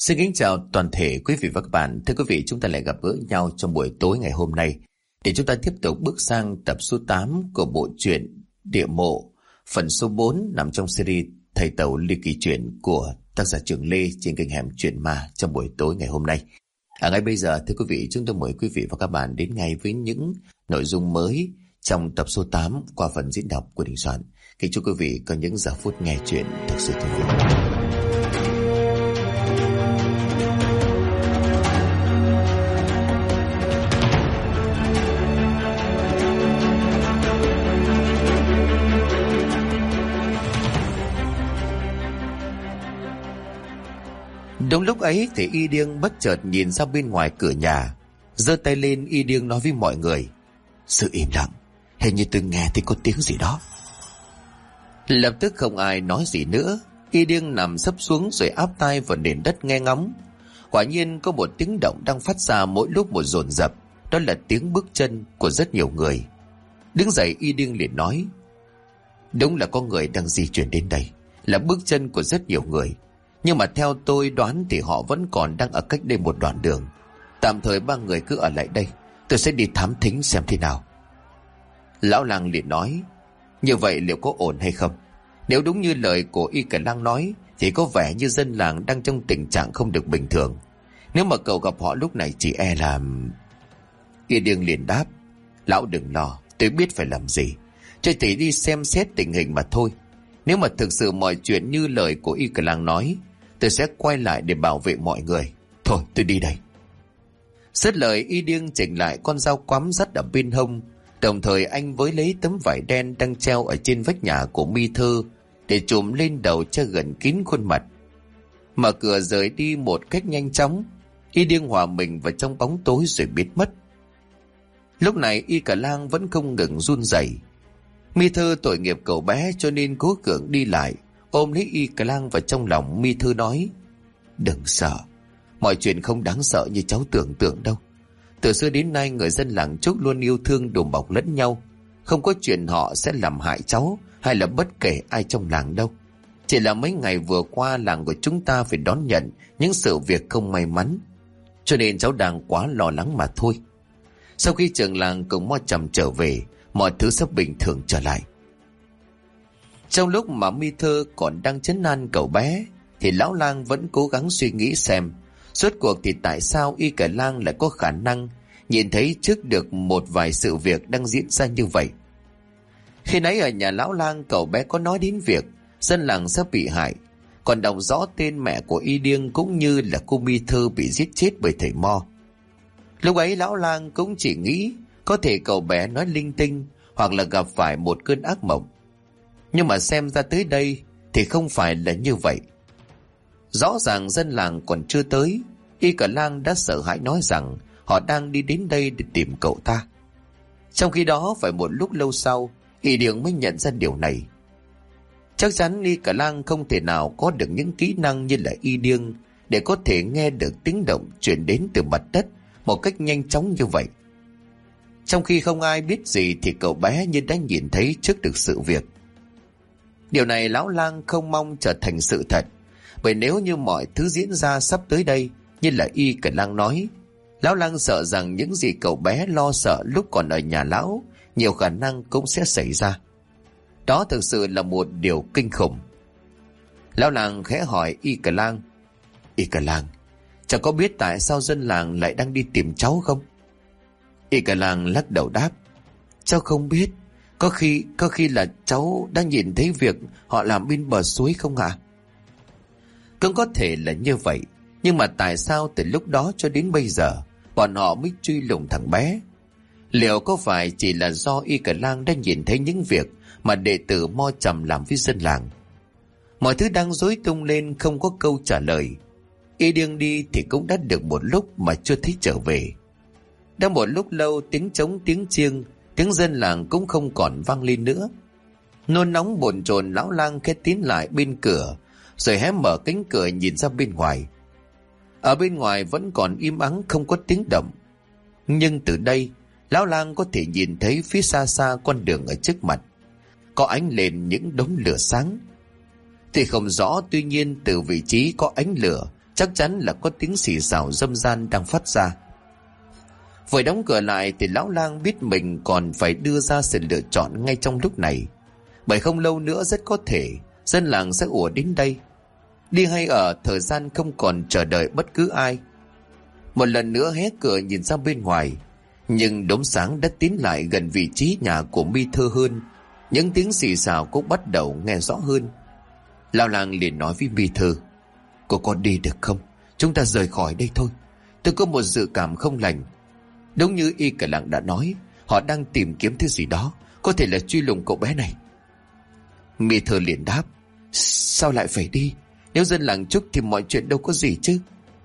Xin kính chào toàn thể quý vị và các bạn. Thưa quý vị, chúng ta lại gặp gỡ nhau trong buổi tối ngày hôm nay để chúng ta tiếp tục bước sang tập số 8 của bộ truyện Địa Mộ, phần số 4 nằm trong series Thầy Tàu Ly Kỳ Chuyện của tác giả Trường Lê trên kênh Hẻm Chuyện Ma trong buổi tối ngày hôm nay. Ngay bây giờ, thưa quý vị, chúng tôi mời quý vị và các bạn đến ngay với những nội dung mới trong tập số 8 qua phần diễn đọc của Đình Soạn. Kính chúc quý vị có những giờ phút nghe chuyện thật sự thú vị. Đúng lúc ấy thì Y Điêng bất chợt nhìn ra bên ngoài cửa nhà, giơ tay lên. Y Điêng nói với mọi người: "Sự im lặng, hình như tôi nghe thấy có tiếng gì đó." Lập tức không ai nói gì nữa. Y Điêng nằm sấp xuống rồi áp tai vào nền đất nghe ngóng. Quả nhiên có một tiếng động đang phát ra mỗi lúc một dồn dập, đó là tiếng bước chân của rất nhiều người. Đứng dậy, Y Điêng liền nói: "Đúng là có người đang di chuyển đến đây, là bước chân của rất nhiều người. Nhưng mà theo tôi đoán thì họ vẫn còn đang ở cách đây một đoạn đường. Tạm thời ba người cứ ở lại đây, tôi sẽ đi thám thính xem thế nào." Lão làng liền nói: "Như vậy liệu có ổn hay không? Nếu đúng như lời của Y Cả Lang nói thì có vẻ như dân làng đang trong tình trạng không được bình thường. Nếu mà cậu gặp họ lúc này chỉ e là..." Y Điêng liền đáp: "Lão đừng lo, tôi biết phải làm gì. Tôi chỉ đi xem xét tình hình mà thôi. Nếu mà thực sự mọi chuyện như lời của Y Cả Lang nói, tôi sẽ quay lại để bảo vệ mọi người. Thôi tôi đi đây." Dứt lời, Y Điêng chỉnh lại con dao quắm dắt ở bên hông, đồng thời anh với lấy tấm vải đen đang treo ở trên vách nhà của Mi Thư để trùm lên đầu cho gần kín khuôn mặt. Mở cửa rời đi một cách nhanh chóng. Y Điêng hòa mình vào trong bóng tối rồi biến mất. Lúc này Y Cả Lang vẫn không ngừng run rẩy. Mi Thư tội nghiệp cậu bé cho nên cố gắng đi lại, ôm lấy Y Cả Lang vào trong lòng. Mi Thư nói: "Đừng sợ, mọi chuyện không đáng sợ như cháu tưởng tượng đâu. Từ xưa đến nay người dân làng Trúc luôn yêu thương đùm bọc lẫn nhau, không có chuyện họ sẽ làm hại cháu hay là bất kể ai trong làng đâu. Chỉ là mấy ngày vừa qua làng của chúng ta phải đón nhận những sự việc không may mắn, cho nên cháu đang quá lo lắng mà thôi. Sau khi trưởng làng cùng Mo Trầm trở về, mọi thứ sắp bình thường trở lại." Trong lúc mà Mi Thư còn đang trấn an cậu bé thì lão lang vẫn cố gắng suy nghĩ xem rốt cuộc thì tại sao Y Cả Lang lại có khả năng nhìn thấy trước được một vài sự việc đang diễn ra như vậy. Khi nãy ở nhà lão lang, cậu bé có nói đến việc dân làng sắp bị hại, còn đọc rõ tên mẹ của Y Điêng cũng như là cô Mi Thư bị giết chết bởi thầy Mo. Lúc ấy lão lang cũng chỉ nghĩ có thể cậu bé nói linh tinh hoặc là gặp phải một cơn ác mộng. Nhưng mà xem ra tới đây thì không phải là như vậy. Rõ ràng dân làng còn chưa tới, Y Cả Lang đã sợ hãi nói rằng họ đang đi đến đây để tìm cậu ta. Trong khi đó phải một lúc lâu sau, Y Điêng mới nhận ra điều này. Chắc chắn Y Cả Lang không thể nào có được những kỹ năng như là Y Điêng để có thể nghe được tiếng động truyền đến từ mặt đất một cách nhanh chóng như vậy. Trong khi không ai biết gì thì cậu bé như đã nhìn thấy trước được sự việc. Điều này lão lang không mong trở thành sự thật, bởi nếu như mọi thứ diễn ra sắp tới đây như là Y Cả Lang nói, lão lang sợ rằng những gì cậu bé lo sợ lúc còn ở nhà lão nhiều khả năng cũng sẽ xảy ra. Đó thực sự là một điều kinh khủng. Lão lang khẽ hỏi Y Cả Lang: "Y Cả Lang, cháu có biết tại sao dân làng lại đang đi tìm cháu không?" Y Cả Lang lắc đầu đáp: "Cháu không biết. Có khi là cháu đã nhìn thấy việc họ làm bên bờ suối không ạ?" Cũng có thể là như vậy, nhưng mà tại sao từ lúc đó cho đến bây giờ bọn họ mới truy lùng thằng bé? Liệu có phải chỉ là do Y Cả Lang đã nhìn thấy những việc mà đệ tử Mo Trầm làm với dân làng? Mọi thứ đang rối tung lên, không có câu trả lời. Y Điêng đi thì cũng đã được một lúc mà chưa thấy trở về. Đã một lúc lâu, tiếng trống, tiếng chiêng, tiếng dân làng cũng không còn vang lên nữa. Nôn nóng bồn chồn, lão lang khẽ tiến lại bên cửa, rồi hé mở cánh cửa nhìn ra bên ngoài. Ở bên ngoài vẫn còn im ắng, không có tiếng động. Nhưng từ đây, lão lang có thể nhìn thấy phía xa xa con đường ở trước mặt có ánh lên những đống lửa sáng. Thì không rõ, tuy nhiên từ vị trí có ánh lửa chắc chắn là có tiếng xì xào dâm gian đang phát ra. Vừa đóng cửa lại thì lão lang biết mình còn phải đưa ra sự lựa chọn ngay trong lúc này, bởi không lâu nữa rất có thể dân làng sẽ ùa đến đây. Đi hay ở, thời gian không còn chờ đợi bất cứ ai. Một lần nữa hé cửa nhìn ra bên ngoài, nhưng đốm sáng đã tiến lại gần vị trí nhà của Mi Thư hơn. Những tiếng xì xào cũng bắt đầu nghe rõ hơn. Lão lang liền nói với Mi Thư: "Cô có đi được không? Chúng ta rời khỏi đây thôi. Tôi có một dự cảm không lành. Đúng như Y Cả Lạng đã nói, họ đang tìm kiếm thứ gì đó, có thể là truy lùng cậu bé này." Mi Thư liền đáp: "Sao lại phải đi? Nếu dân làng chúc thì mọi chuyện đâu có gì chứ."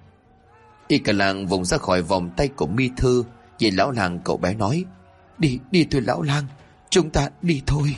Y Cả Lạng vùng ra khỏi vòng tay của Mi Thư, nhìn lão lang cậu bé nói: Đi thôi lão lang, chúng ta đi thôi."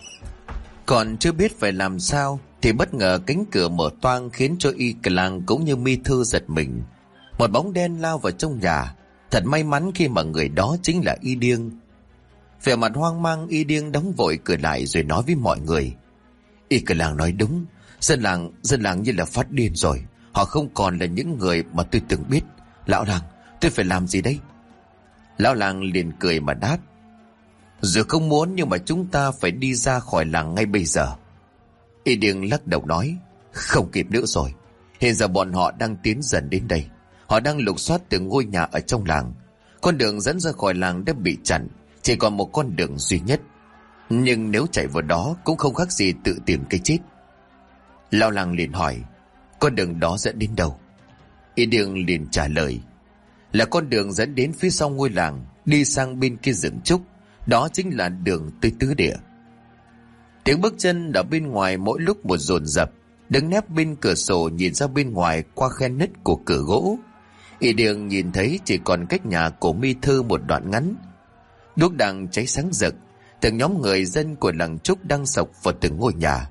Còn chưa biết phải làm sao thì bất ngờ cánh cửa mở toang, khiến cho Y Cả Lạng cũng như Mi Thư giật mình. Một bóng đen lao vào trong nhà. Thật may mắn khi mà người đó chính là Y Điêng. Vẻ mặt hoang mang, Y Điêng đóng vội cửa lại rồi nói với mọi người: "Y Cả Lạng nói đúng, dân làng như là phát điên rồi. Họ không còn là những người mà tôi từng biết. Lão lang, tôi phải làm gì đây?" Lão lang liền cười mà đáp: "Dù không muốn nhưng mà chúng ta phải đi ra khỏi làng ngay bây giờ." Y Điêng lắc đầu nói: "Không kịp nữa rồi. Hiện giờ bọn họ đang tiến dần đến đây. Họ đang lục soát từng ngôi nhà ở trong làng. Con đường dẫn ra khỏi làng đã bị chặn, chỉ còn một con đường duy nhất. Nhưng nếu chạy vào đó cũng không khác gì tự tìm cái chết." Lão lang liền hỏi: "Con đường đó dẫn đến đâu?" Y Điêng liền trả lời: "Là con đường dẫn đến phía sau ngôi làng, đi sang bên kia rừng trúc. Đó chính là đường tới tứ địa." Tiếng bước chân ở bên ngoài mỗi lúc một dồn dập. Đứng nép bên cửa sổ nhìn ra bên ngoài qua khe nứt của cửa gỗ, Y Điêng nhìn thấy chỉ còn cách nhà của Mi Thư một đoạn ngắn. Đuốc đang cháy sáng rực, từng nhóm người dân của làng trúc đang xộc vào từng ngôi nhà.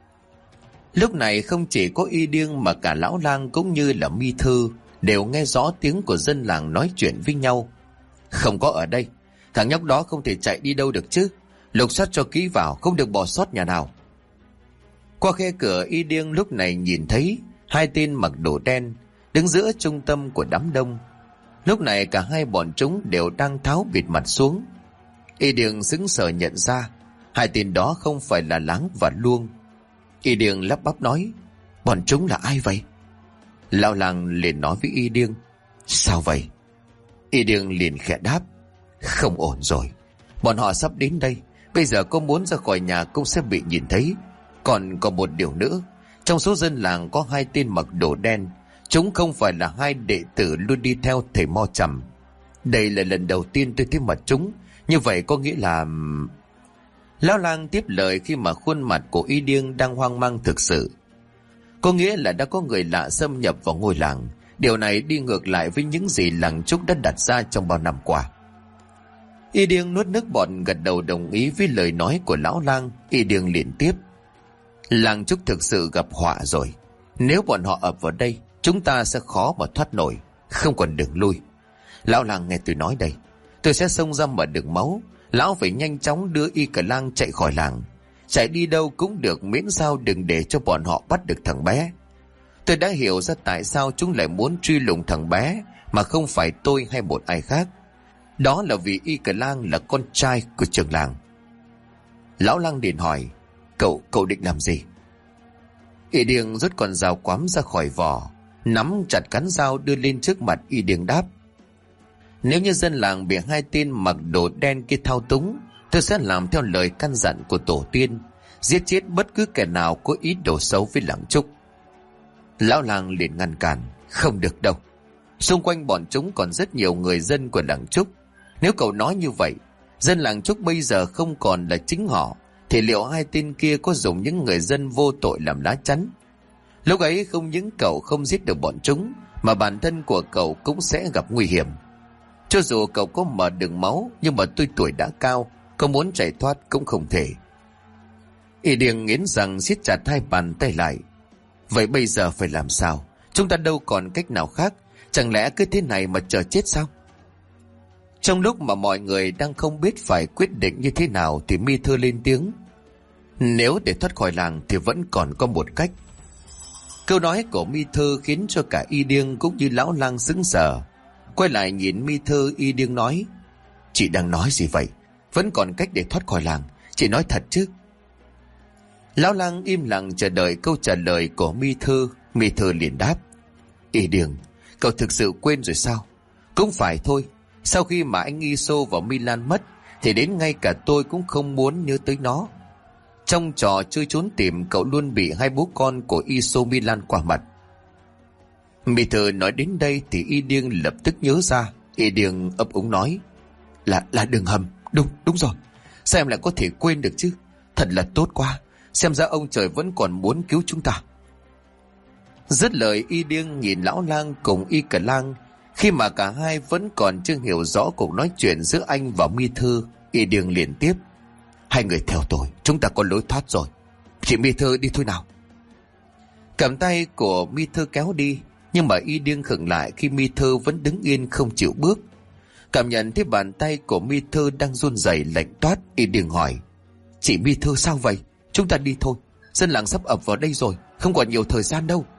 Lúc này không chỉ có Y Điêng mà cả lão lang cũng như là Mi Thư đều nghe rõ tiếng của dân làng nói chuyện với nhau. "Không có ở đây, thằng nhóc đó không thể chạy đi đâu được chứ. Lục soát cho kỹ vào, không được bỏ sót nhà nào." Qua khe cửa, Y Điêng lúc này nhìn thấy hai tên mặc đồ đen đứng giữa trung tâm của đám đông. Lúc này cả hai bọn chúng đều đang tháo bịt mặt xuống. Y Điêng sững sờ nhận ra hai tên đó không phải là Láng và Luông. Y Điêng lắp bắp nói: "Bọn chúng là ai vậy?" Lão lang liền nói với Y Điêng: "Sao vậy?" Y Điêng liền khẽ đáp: "Không ổn rồi. Bọn họ sắp đến đây. Bây giờ có muốn ra khỏi nhà cũng sẽ bị nhìn thấy. Còn có một điều nữa, trong số dân làng có hai tên mặc đồ đen. Chúng không phải là hai đệ tử luôn đi theo thầy Mo Trầm. Đây là lần đầu tiên tôi thấy mặt chúng. Như vậy có nghĩa là..." Lão lang tiếp lời khi mà khuôn mặt của Y Điêng đang hoang mang thực sự. Có nghĩa là đã có người lạ xâm nhập vào ngôi làng. Điều này đi ngược lại với những gì làng trúc đã đặt ra trong bao năm qua. Y Điêng nuốt nước bọt gật đầu đồng ý với lời nói của lão lang. Y Điêng liền tiếp: "Làng trúc thực sự gặp họa rồi. Nếu bọn họ ập vào đây, chúng ta sẽ khó mà thoát nổi, không còn đường lui. Lão lang nghe tôi nói đây. Tôi sẽ xông ra mở đường máu. Lão phải nhanh chóng đưa Y Cả Lang chạy khỏi làng. Chạy đi đâu cũng được, miễn sao đừng để cho bọn họ bắt được thằng bé. Tôi đã hiểu ra tại sao chúng lại muốn truy lùng thằng bé mà không phải tôi hay một ai khác. Đó là vì Y Cả Lang là con trai của trưởng làng." Lão lang liền hỏi: Cậu định làm gì?" Y Điêng rút con dao quắm ra khỏi vỏ, nắm chặt cán dao đưa lên trước mặt. Y Điêng đáp: "Nếu như dân làng bị hai tên mặc đồ đen kia thao túng, tôi sẽ làm theo lời căn dặn của tổ tiên, giết chết bất cứ kẻ nào có ý đồ xấu với làng trúc." Lão lang liền ngăn cản: "Không được đâu. Xung quanh bọn chúng còn rất nhiều người dân của làng trúc. Nếu cậu nói như vậy, dân làng trúc bây giờ không còn là chính họ, thì liệu hai tên kia có dùng những người dân vô tội làm lá chắn? Lúc ấy không những cậu không giết được bọn chúng, mà bản thân của cậu cũng sẽ gặp nguy hiểm. Cho dù cậu có mở đường máu, nhưng mà tôi tuổi đã cao, có muốn chạy thoát cũng không thể." Y Điêng nghiến răng siết chặt hai bàn tay lại: "Vậy bây giờ phải làm sao? Chúng ta đâu còn cách nào khác. Chẳng lẽ cứ thế này mà chờ chết sao?" Trong lúc mà mọi người đang không biết phải quyết định như thế nào thì Mi Thư lên tiếng: "Nếu để thoát khỏi làng thì vẫn còn có một cách." Câu nói của Mi Thư khiến cho cả Y Điêng cũng như lão lang sững sờ. Quay lại nhìn Mi Thư, Y Điêng nói: Chị đang nói gì vậy? Vẫn còn cách để thoát khỏi làng, chị nói thật chứ? Lão lang im lặng chờ đợi câu trả lời của Mi Thư. Mi Thư liền đáp: Y Điêng, cậu thực sự quên rồi sao? Cũng phải thôi, sau khi mà anh Iso và Milan mất thì đến ngay cả tôi cũng không muốn nhớ tới nó. Trong trò chơi trốn tìm, cậu luôn bị hai bố con của Iso Milan qua mặt. Mi Thư nói đến đây thì Y Điêng lập tức nhớ ra. Y Điêng ấp úng nói: Là đường hầm. Đúng rồi. Sao em lại có thể quên được chứ? Thật là tốt quá. Xem ra ông trời vẫn còn muốn cứu chúng ta. Dứt lời, Y Điêng nhìn lão lang cùng Y Cờ Lang. Khi mà cả hai vẫn còn chưa hiểu rõ cuộc nói chuyện giữa anh và Mi Thư, Y Điêng liền tiếp: Hai người theo tôi, chúng ta có lối thoát rồi. Chị Mi Thư đi thôi nào. Cầm tay của Mi Thư kéo đi, nhưng mà Y Điêng khựng lại khi Mi Thư vẫn đứng yên không chịu bước. Cảm nhận thấy bàn tay của Mi Thư đang run rẩy lạnh toát, Y Điêng hỏi: Chị Mi Thư sao vậy? Chúng ta đi thôi, dân làng sắp ập vào đây rồi, không còn nhiều thời gian đâu.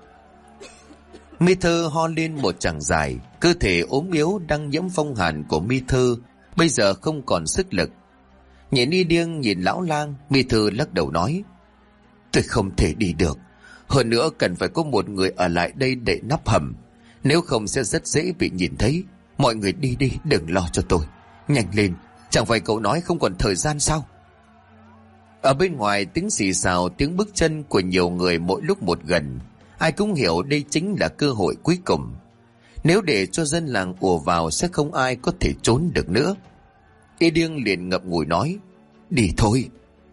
Mi Thư ho lên một tràng dài. Cơ thể ốm yếu đang nhiễm phong hàn của Mi Thư bây giờ không còn sức lực. Nhìn Y Điêng nhìn lão lang, Mi Thư lắc đầu nói: Tôi không thể đi được. Hơn nữa cần phải có một người ở lại đây để nắp hầm, nếu không sẽ rất dễ bị nhìn thấy. Mọi người đi đi, đừng lo cho tôi. Nhanh lên, chẳng phải cậu nói không còn thời gian sao? Ở bên ngoài tiếng xì xào, tiếng bước chân của nhiều người mỗi lúc một gần. Ai cũng hiểu đây chính là cơ hội cuối cùng. Nếu để cho dân làng ùa vào sẽ không ai có thể trốn được nữa. Y Điêng liền ngậm ngùi nói: Đi thôi.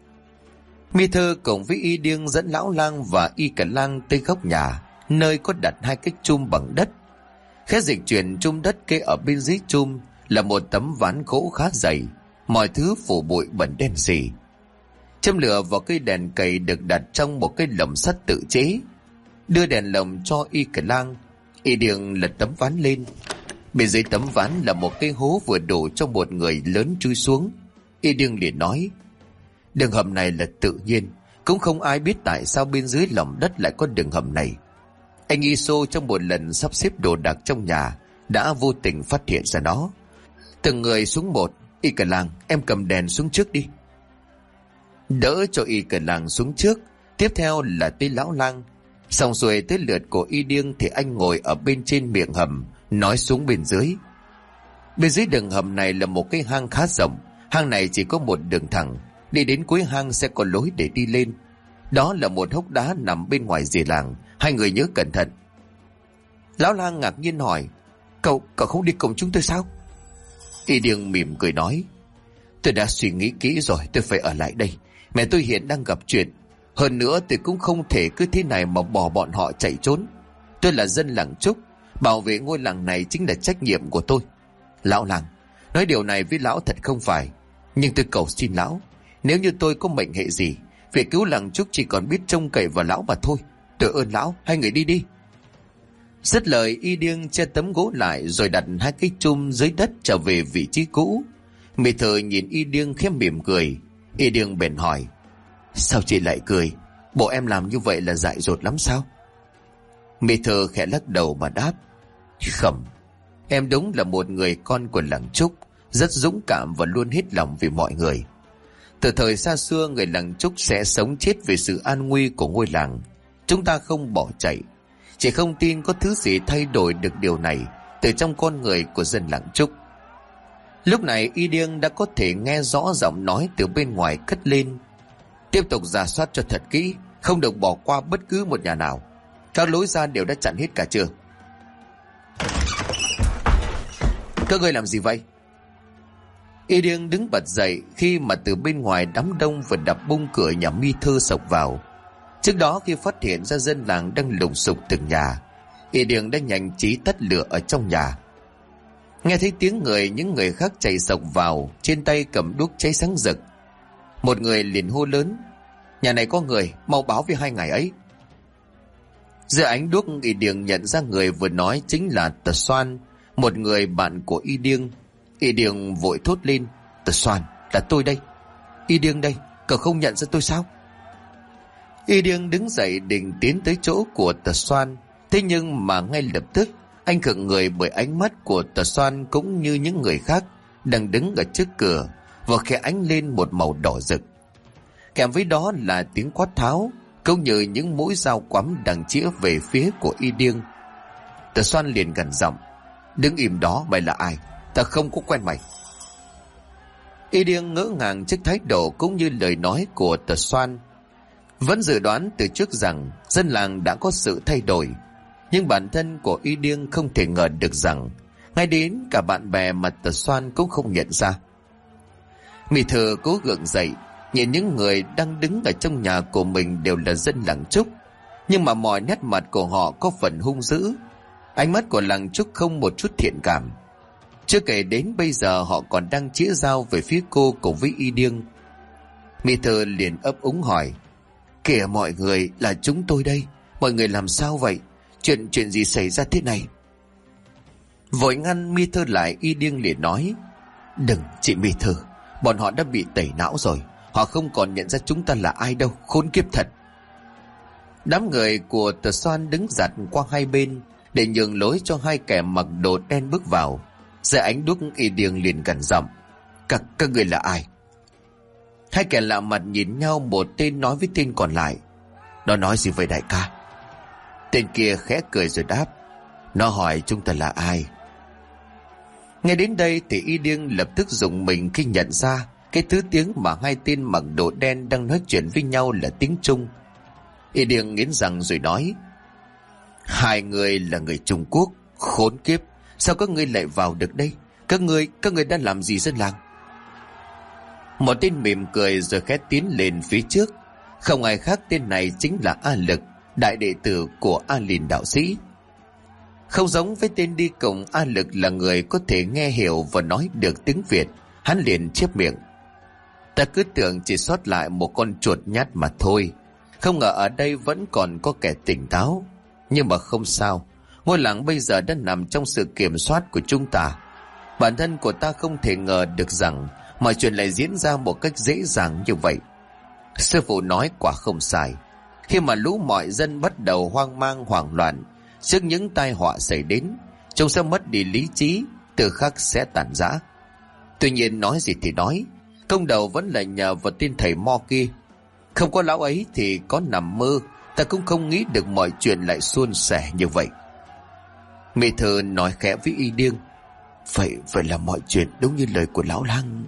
Mi Thư cùng với Y Điêng dẫn lão lang và Y Cờ Lang tới góc nhà, nơi có đặt hai cái chum bằng đất. Khẽ dịch chuyển chum đất kê ở bên dưới chum là một tấm ván gỗ khá dày, mọi thứ phủ bụi bẩn đen sì. Châm lửa vào cây đèn cầy được đặt trong một cái lồng sắt tự chế. Đưa đèn lồng cho Y Cờ Lang, Y Điêng lật tấm ván lên. Bên dưới tấm ván là một cái hố vừa đủ cho một người lớn chui xuống. Y Điêng liền nói: Đường hầm này là tự nhiên, cũng không ai biết tại sao bên dưới lòng đất lại có đường hầm này. Anh Iso trong một lần sắp xếp đồ đạc trong nhà đã vô tình phát hiện ra nó. Từng người xuống một. Y Cờ Lang, em cầm đèn xuống trước đi. Đỡ cho Y Cờ Lang xuống trước. Tiếp theo là tới lão lang. Xong rồi tới lượt của Y Điêng thì anh ngồi ở bên trên miệng hầm, nói xuống bên dưới. Bên dưới đường hầm này là một cái hang khá rộng. Hang này chỉ có một đường thẳng, đi đến cuối hang sẽ có lối để đi lên. Đó là một hốc đá nằm bên ngoài rìa làng, hai người nhớ cẩn thận. Lão lang ngạc nhiên hỏi: Cậu không đi cùng chúng tôi sao? Y Điêng mỉm cười nói: Tôi đã suy nghĩ kỹ rồi, tôi phải ở lại đây. Mẹ tôi hiện đang gặp chuyện. Hơn nữa tôi cũng không thể cứ thế này mà bỏ bọn họ chạy trốn. Tôi là dân làng Trúc, bảo vệ ngôi làng này chính là trách nhiệm của tôi. Lão lang, nói điều này với lão thật không phải, nhưng tôi cầu xin lão, nếu như tôi có mệnh hệ gì, việc cứu làng Trúc chỉ còn biết trông cậy vào lão mà thôi. Tôi ơn lão, hai người đi đi. Dứt lời, Y Điêng che tấm gỗ lại rồi đặt hai cái chum dưới đất trở về vị trí cũ. Mi Thư nhìn Y Điêng khẽ mỉm cười. Y Điêng bèn hỏi: Sao chị lại cười? Bộ em làm như vậy là dại dột lắm sao? Mi Thư khẽ lắc đầu mà đáp: Không, em đúng là một người con của làng Trúc, rất dũng cảm và luôn hết lòng vì mọi người. Từ thời xa xưa, người làng Trúc sẽ sống chết vì sự an nguy của ngôi làng. Chúng ta không bỏ chạy. Chỉ không tin có thứ gì thay đổi được điều này từ trong con người của dân làng Trúc. Lúc này Y Điêng đã có thể nghe rõ giọng nói từ bên ngoài cất lên: Tiếp tục rà soát cho thật kỹ, không được bỏ qua bất cứ một nhà nào. Các lối ra đều đã chặn hết cả chưa? Các ngươi làm gì vậy? Y Điêng đứng bật dậy khi mà từ bên ngoài đám đông vừa đập bung cửa nhà Mi Thư sộc vào. Trước đó khi phát hiện ra dân làng đang lùng sục từng nhà, Y Điêng đã nhanh trí tắt lửa ở trong nhà. Nghe thấy tiếng những người khác chạy sộc vào, trên tay cầm đuốc cháy sáng rực. Một người liền hô lớn: Nhà này có người, mau báo với hai ngày ấy. Giữa ánh đuốc, Y Điêng nhận ra người vừa nói chính là Tờ Xoan, một người bạn của Y Điêng. Y Điêng vội thốt lên: Tờ Xoan, là tôi đây. Y Điêng đây, cậu không nhận ra tôi sao? Y Điêng đứng dậy định tiến tới chỗ của Tà Xoan. Thế nhưng mà ngay lập tức anh khựng người bởi ánh mắt của Tà Xoan cũng như những người khác đang đứng ở trước cửa và khẽ ánh lên một màu đỏ rực. Kèm với đó là tiếng quát tháo cũng như những mũi dao quắm đang chĩa về phía của Y Điêng. Tà Xoan liền gần giọng: "Đứng im đó, mày là ai? Ta không có quen mày." Y Điêng ngỡ ngàng trước thái độ cũng như lời nói của Tà Xoan. Vẫn dự đoán từ trước rằng dân làng đã có sự thay đổi, nhưng bản thân của Y Điêng không thể ngờ được rằng ngay đến cả bạn bè mà Tà Xoan cũng không nhận ra. Mỹ Thư cố gượng dậy, nhìn những người đang đứng ở trong nhà của mình đều là dân làng Trúc, nhưng mà mọi nét mặt của họ có phần hung dữ. Ánh mắt của làng Trúc không một chút thiện cảm. Chưa kể đến bây giờ họ còn đang chĩa dao về phía cô cùng với Y Điêng. Mỹ Thư liền ấp úng hỏi: "Kìa mọi người, là chúng tôi đây. Mọi người làm sao vậy? Chuyện gì xảy ra thế này?" Vội ngăn Mỹ Thư lại, Y Điêng liền nói: "Đừng, chị Mỹ Thư, bọn họ đã bị tẩy não rồi. Họ không còn nhận ra chúng ta là ai đâu, khốn kiếp thật." Đám người của Tà Xoan đứng giặt qua hai bên để nhường lối cho hai kẻ mặc đồ đen bước vào. Dưới ánh đuốc, Y Điêng liền gằn giọng: Các người là ai?" Hai kẻ lạ mặt nhìn nhau, một tên nói với tên còn lại: "Nó nói gì vậy đại ca?" Tên kia khẽ cười rồi đáp: "Nó hỏi chúng ta là ai." Nghe đến đây thì Y Điêng lập tức rùng mình khi nhận ra cái thứ tiếng mà hai tên mặc đồ đen đang nói chuyện với nhau là tiếng Trung. Y Điêng nghiến răng rồi nói: "Hai người là người Trung Quốc, khốn kiếp, sao các ngươi lại vào được đây? Các ngươi đã làm gì dân làng?" Một tên mỉm cười rồi khẽ tiến lên phía trước. Không ai khác, tên này chính là A Lực, đại đệ tử của A Lìn đạo sĩ. Không giống với tên đi cùng, A Lực là người có thể nghe hiểu và nói được tiếng Việt. Hắn liền chép miệng: "Ta cứ tưởng chỉ sót lại một con chuột nhát mà thôi. Không ngờ ở đây vẫn còn có kẻ tỉnh táo. Nhưng mà không sao, ngôi làng bây giờ đã nằm trong sự kiểm soát của chúng ta. Bản thân của ta không thể ngờ được rằng mọi chuyện lại diễn ra một cách dễ dàng như vậy." Sư phụ nói quả không sai. Khi mà lũ mọi dân bắt đầu hoang mang hoảng loạn trước những tai họa xảy đến, chúng sẽ mất đi lý trí, tự khắc sẽ tàn rã. Tuy nhiên nói gì thì nói, công đầu vẫn là nhờ vào tên thầy Mo kia. Không có lão ấy thì có nằm mơ ta cũng không nghĩ được mọi chuyện lại suôn sẻ như vậy. Mỹ Thư nói khẽ với Y Điêng: Vậy là mọi chuyện đúng như lời của lão lang."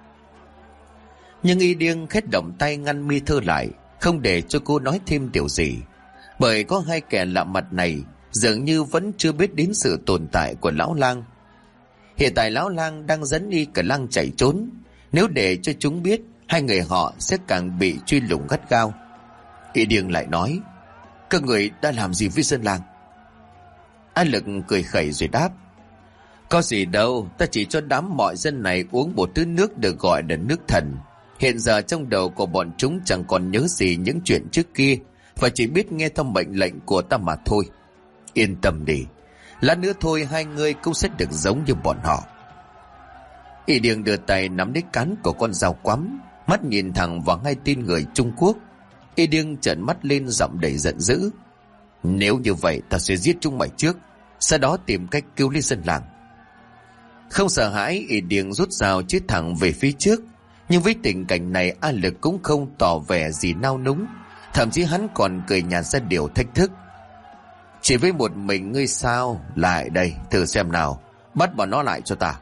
Nhưng Y Điêng khét động tay ngăn Mỹ Thư lại, không để cho cô nói thêm điều gì, bởi có hai kẻ lạ mặt này dường như vẫn chưa biết đến sự tồn tại của lão lang. Hiện tại lão lang đang dẫn Y Cả Lăng chạy trốn, nếu để cho chúng biết, hai người họ sẽ càng bị truy lùng gắt gao. Y Điêng lại nói: "Các người đã làm gì với dân làng?" A Lực cười khẩy rồi đáp: "Có gì đâu, ta chỉ cho đám mọi dân này uống một thứ nước được gọi là nước thần. Hiện giờ trong đầu của bọn chúng chẳng còn nhớ gì những chuyện trước kia, và chỉ biết nghe theo mệnh lệnh của ta mà thôi. Yên tâm đi, lát nữa thôi hai người cũng sẽ được giống như bọn họ." Y Điêng đưa tay nắm lấy cán của con dao quắm, mắt nhìn thẳng vào hai tên người Trung Quốc. Y Điêng trợn mắt lên, giọng đầy giận dữ: "Nếu như vậy ta sẽ giết chúng mày trước, sau đó tìm cách cứu lấy dân làng." Không sợ hãi, Y Điêng rút dao chĩa thẳng về phía trước. Nhưng với tình cảnh này, A Lực cũng không tỏ vẻ gì nao núng, thậm chí hắn còn cười nhạt ra điều thách thức: "Chỉ với một mình ngươi sao? Lại đây, thử xem nào, bắt bọn nó lại cho ta."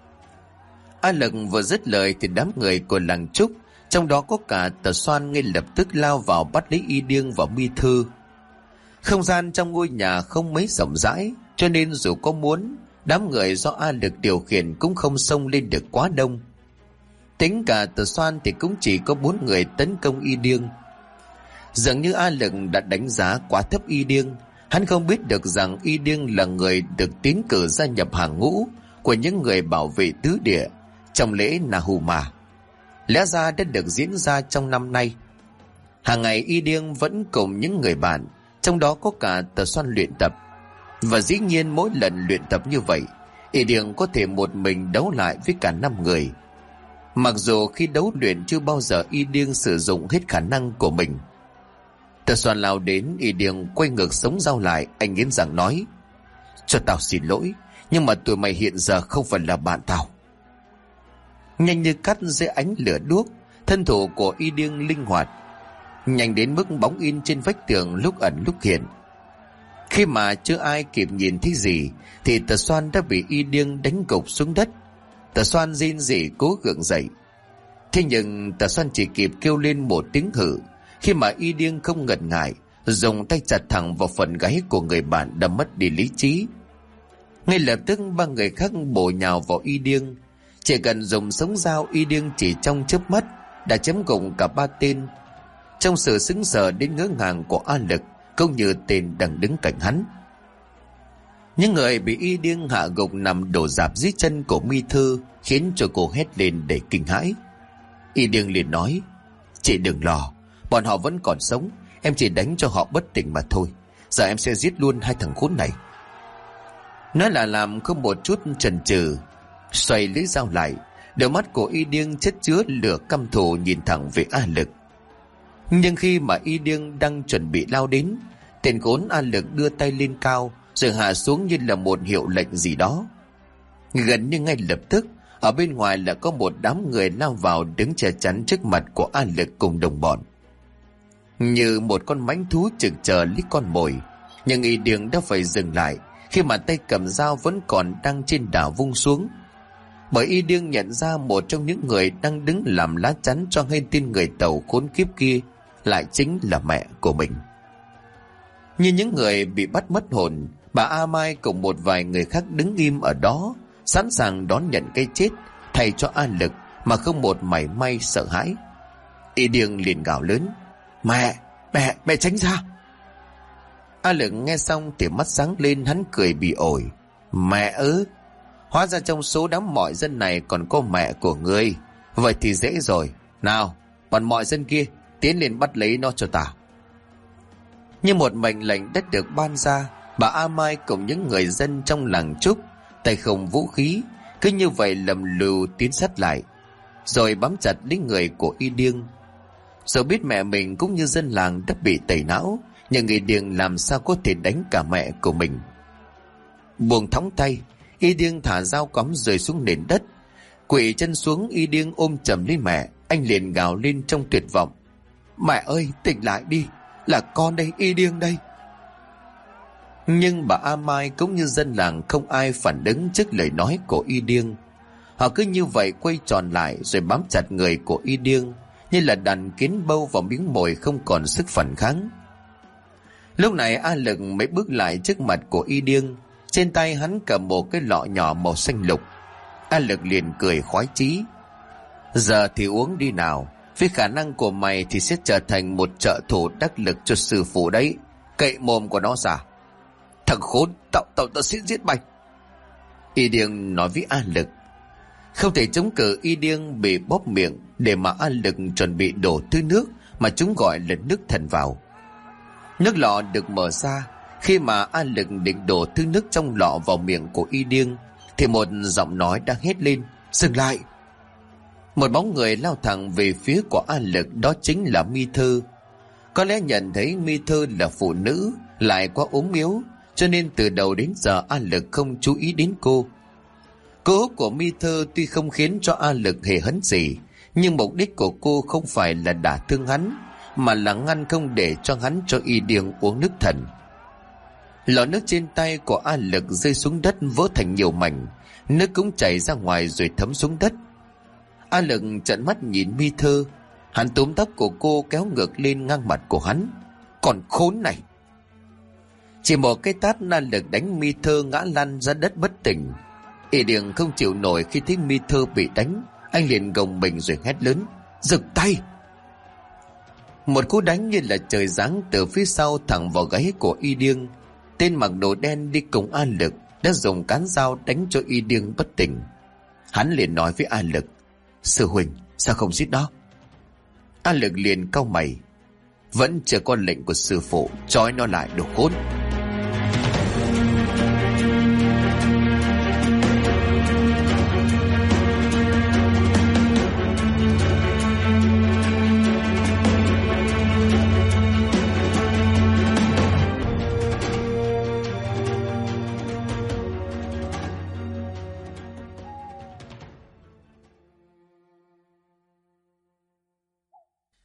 A Lực vừa dứt lời thì đám người của làng Trúc, trong đó có cả Tà Xoan, ngay lập tức lao vào bắt lấy Y Điêng và Mỹ Thư. Không gian trong ngôi nhà không mấy rộng rãi, cho nên dù có muốn, đám người do A Lực điều khiển cũng không xông lên được quá đông. Tính cả Tà Xoan thì cũng chỉ có 4 người tấn công Y Điêng. Dường như A Lực đã đánh giá quá thấp Y Điêng. Hắn không biết được rằng Y Điêng là người được tiến cử gia nhập hàng ngũ của những người bảo vệ tứ địa trong lễ Nahuma, lẽ ra đã được diễn ra trong năm nay. Hàng ngày Y Điêng vẫn cùng những người bạn, trong đó có cả Tà Xoan luyện tập. Và dĩ nhiên mỗi lần luyện tập như vậy, Y Điêng có thể một mình đấu lại với cả 5 người. Mặc dù khi đấu luyện chưa bao giờ Y Điêng sử dụng hết khả năng của mình. Tờ Soan lao đến, Y Điêng quay ngược sống dao lại. Anh nghiến răng nói: cho tao xin lỗi, nhưng mà tụi mày hiện giờ không phải là bạn tao. Nhanh như cắt dưới ánh lửa đuốc, thân thủ của Y Điêng linh hoạt, nhanh đến mức bóng in trên vách tường lúc ẩn lúc hiện. Khi mà chưa ai kịp nhìn thấy gì thì Tờ Soan đã bị Y Điêng đánh gục xuống đất. Tờ Soan rên rỉ cố gượng dậy. Thế nhưng Tờ Soan chỉ kịp kêu lên một tiếng hự khi mà Y Điêng không ngần ngại dùng tay chặt thẳng vào phần gáy của người bạn đã mất đi lý trí. Ngay lập tức ba người khác bổ nhào vào Y Điêng. Chỉ cần dùng sống dao, Y Điêng chỉ trong chớp mắt đã chém gục cả ba tên. Trong sự sững sờ đến ngỡ ngàng của A Lực cũng như tên đang đứng cạnh hắn, những người bị Y Điêng hạ gục nằm đổ rạp dưới chân của Mi Thư khiến cho cô hét lên để kinh hãi. Y Điêng liền nói: chị đừng lo, bọn họ vẫn còn sống, em chỉ đánh cho họ bất tỉnh mà thôi. Giờ em sẽ giết luôn hai thằng khốn này. Nói là làm, không một chút chần chừ, xoay lưỡi dao lại. Đôi mắt của Y Điêng chất chứa lửa căm thù nhìn thẳng về A Lực. Nhưng khi mà Y Điêng đang chuẩn bị lao đến, tên khốn A Lực đưa tay lên cao rồi hạ xuống như là một hiệu lệnh gì đó. Gần như ngay lập tức, ở bên ngoài là có một đám người lao vào đứng che chắn trước mặt của A Lực cùng đồng bọn. Như một con mãnh thú trực chờ lấy con mồi, nhưng Y Điêng đã phải dừng lại khi mà tay cầm dao vẫn còn đang trên đà vung xuống. Bởi Y Điêng nhận ra một trong những người đang đứng làm lá chắn cho hai tên người Tàu khốn kiếp kia lại chính là mẹ của mình. Như những người bị bắt mất hồn, bà A Mai cùng một vài người khác đứng im ở đó, sẵn sàng đón nhận cái chết thay cho A Lực mà không một mảy may sợ hãi. Y Điêng liền gào lớn: Mẹ tránh ra! A Lực nghe xong thì mắt sáng lên, hắn cười bỉ ổi: mẹ ư? Hóa ra trong số đám mọi dân này còn có mẹ của ngươi. Vậy thì dễ rồi. Nào, bọn mọi dân kia, tiến lên bắt lấy nó cho ta. Như một mệnh lệnh đã được ban ra, bà A Mai cùng những người dân trong làng Trúc, tay không vũ khí, cứ như vậy lầm lù tiến sát lại, rồi bám chặt lấy người của Y Điêng. Rồi biết mẹ mình cũng như dân làng đã bị tẩy não, nhưng Y Điêng làm sao có thể đánh cả mẹ của mình. Buông thõng tay, Y Điêng thả dao cắm rơi xuống nền đất. Quỵ chân xuống, Y Điêng ôm chầm lấy mẹ. Anh liền gào lên trong tuyệt vọng: mẹ ơi, tỉnh lại đi, là con đây, Y Điêng đây. Nhưng bà A Mai cũng như dân làng không ai phản ứng trước lời nói của Y Điêng. Họ cứ như vậy quay tròn lại rồi bám chặt người của Y Điêng như là đàn kiến bâu vào miếng mồi, không còn sức phản kháng. Lúc này A Lực mới bước lại trước mặt của Y Điêng. Trên tay hắn cầm một cái lọ nhỏ màu xanh lục. A Lực liền cười khoái chí: giờ thì uống đi nào, với khả năng của mày thì sẽ trở thành một trợ thủ đắc lực cho sư phụ đấy. Cậy mồm của nó ra. Thằng khốn, tao sẽ giết mày. Y Điêng nói với A Lực. Không thể chống cự, Y Điêng bị bóp miệng để mà A Lực chuẩn bị đổ thứ nước mà chúng gọi là nước thần vào. Nước lọ được mở ra. Khi mà A Lực định đổ thứ nước trong lọ vào miệng của Y Điêng thì một giọng nói đang hét lên: dừng lại! Một bóng người lao thẳng về phía của A Lực, đó chính là Mi Thư. Có lẽ nhận thấy Mi Thư là phụ nữ lại quá ốm yếu, cho nên từ đầu đến giờ A Lực không chú ý đến cô. Cô hút của Mi Thư tuy không khiến cho A Lực hề hấn gì, nhưng mục đích của cô không phải là đả thương hắn, mà là ngăn không để cho hắn cho Y Điêng uống nước thần. Lọ nước trên tay của A Lực rơi xuống đất vỡ thành nhiều mảnh, nước cũng chảy ra ngoài rồi thấm xuống đất. A Lực trợn mắt nhìn Mi Thư, hắn túm tóc của cô kéo ngược lên ngang mặt của hắn. Còn khốn này! Chỉ một cái tát, A Lực đánh Mi Thư ngã lăn ra đất bất tỉnh. Y Điêng không chịu nổi khi thấy Mi Thư bị đánh, anh liền gồng mình rồi hét lớn: dừng tay! Một cú đánh như là trời giáng từ phía sau thẳng vào gáy của Y Điêng. Tên mặc đồ đen đi cùng A Lực đã dùng cán dao đánh cho Y Điêng bất tỉnh. Hắn liền nói với A Lực: sư huynh, sao không giết nó? A Lực liền cau mày: vẫn chưa có lệnh của sư phụ, trói nó lại đồ khốn.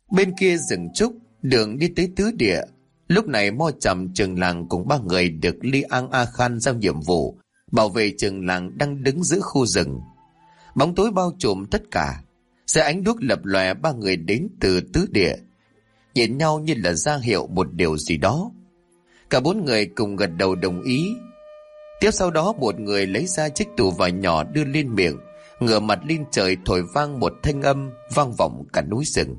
Bên kia rừng trúc, đường đi tới tứ địa. Lúc này Mo Trầm trường làng cùng 3 người được Li Ang A Khan giao nhiệm vụ bảo vệ trường làng đang đứng giữa khu rừng. Bóng tối bao trùm tất cả. Xe ánh đuốc lập lòe, 3 người đến từ tứ địa nhìn nhau như là ra hiệu một điều gì đó. Cả 4 người cùng gật đầu đồng ý. Tiếp sau đó một người lấy ra chiếc tù vải nhỏ đưa lên miệng, ngửa mặt lên trời thổi vang một thanh âm vang vọng cả núi rừng.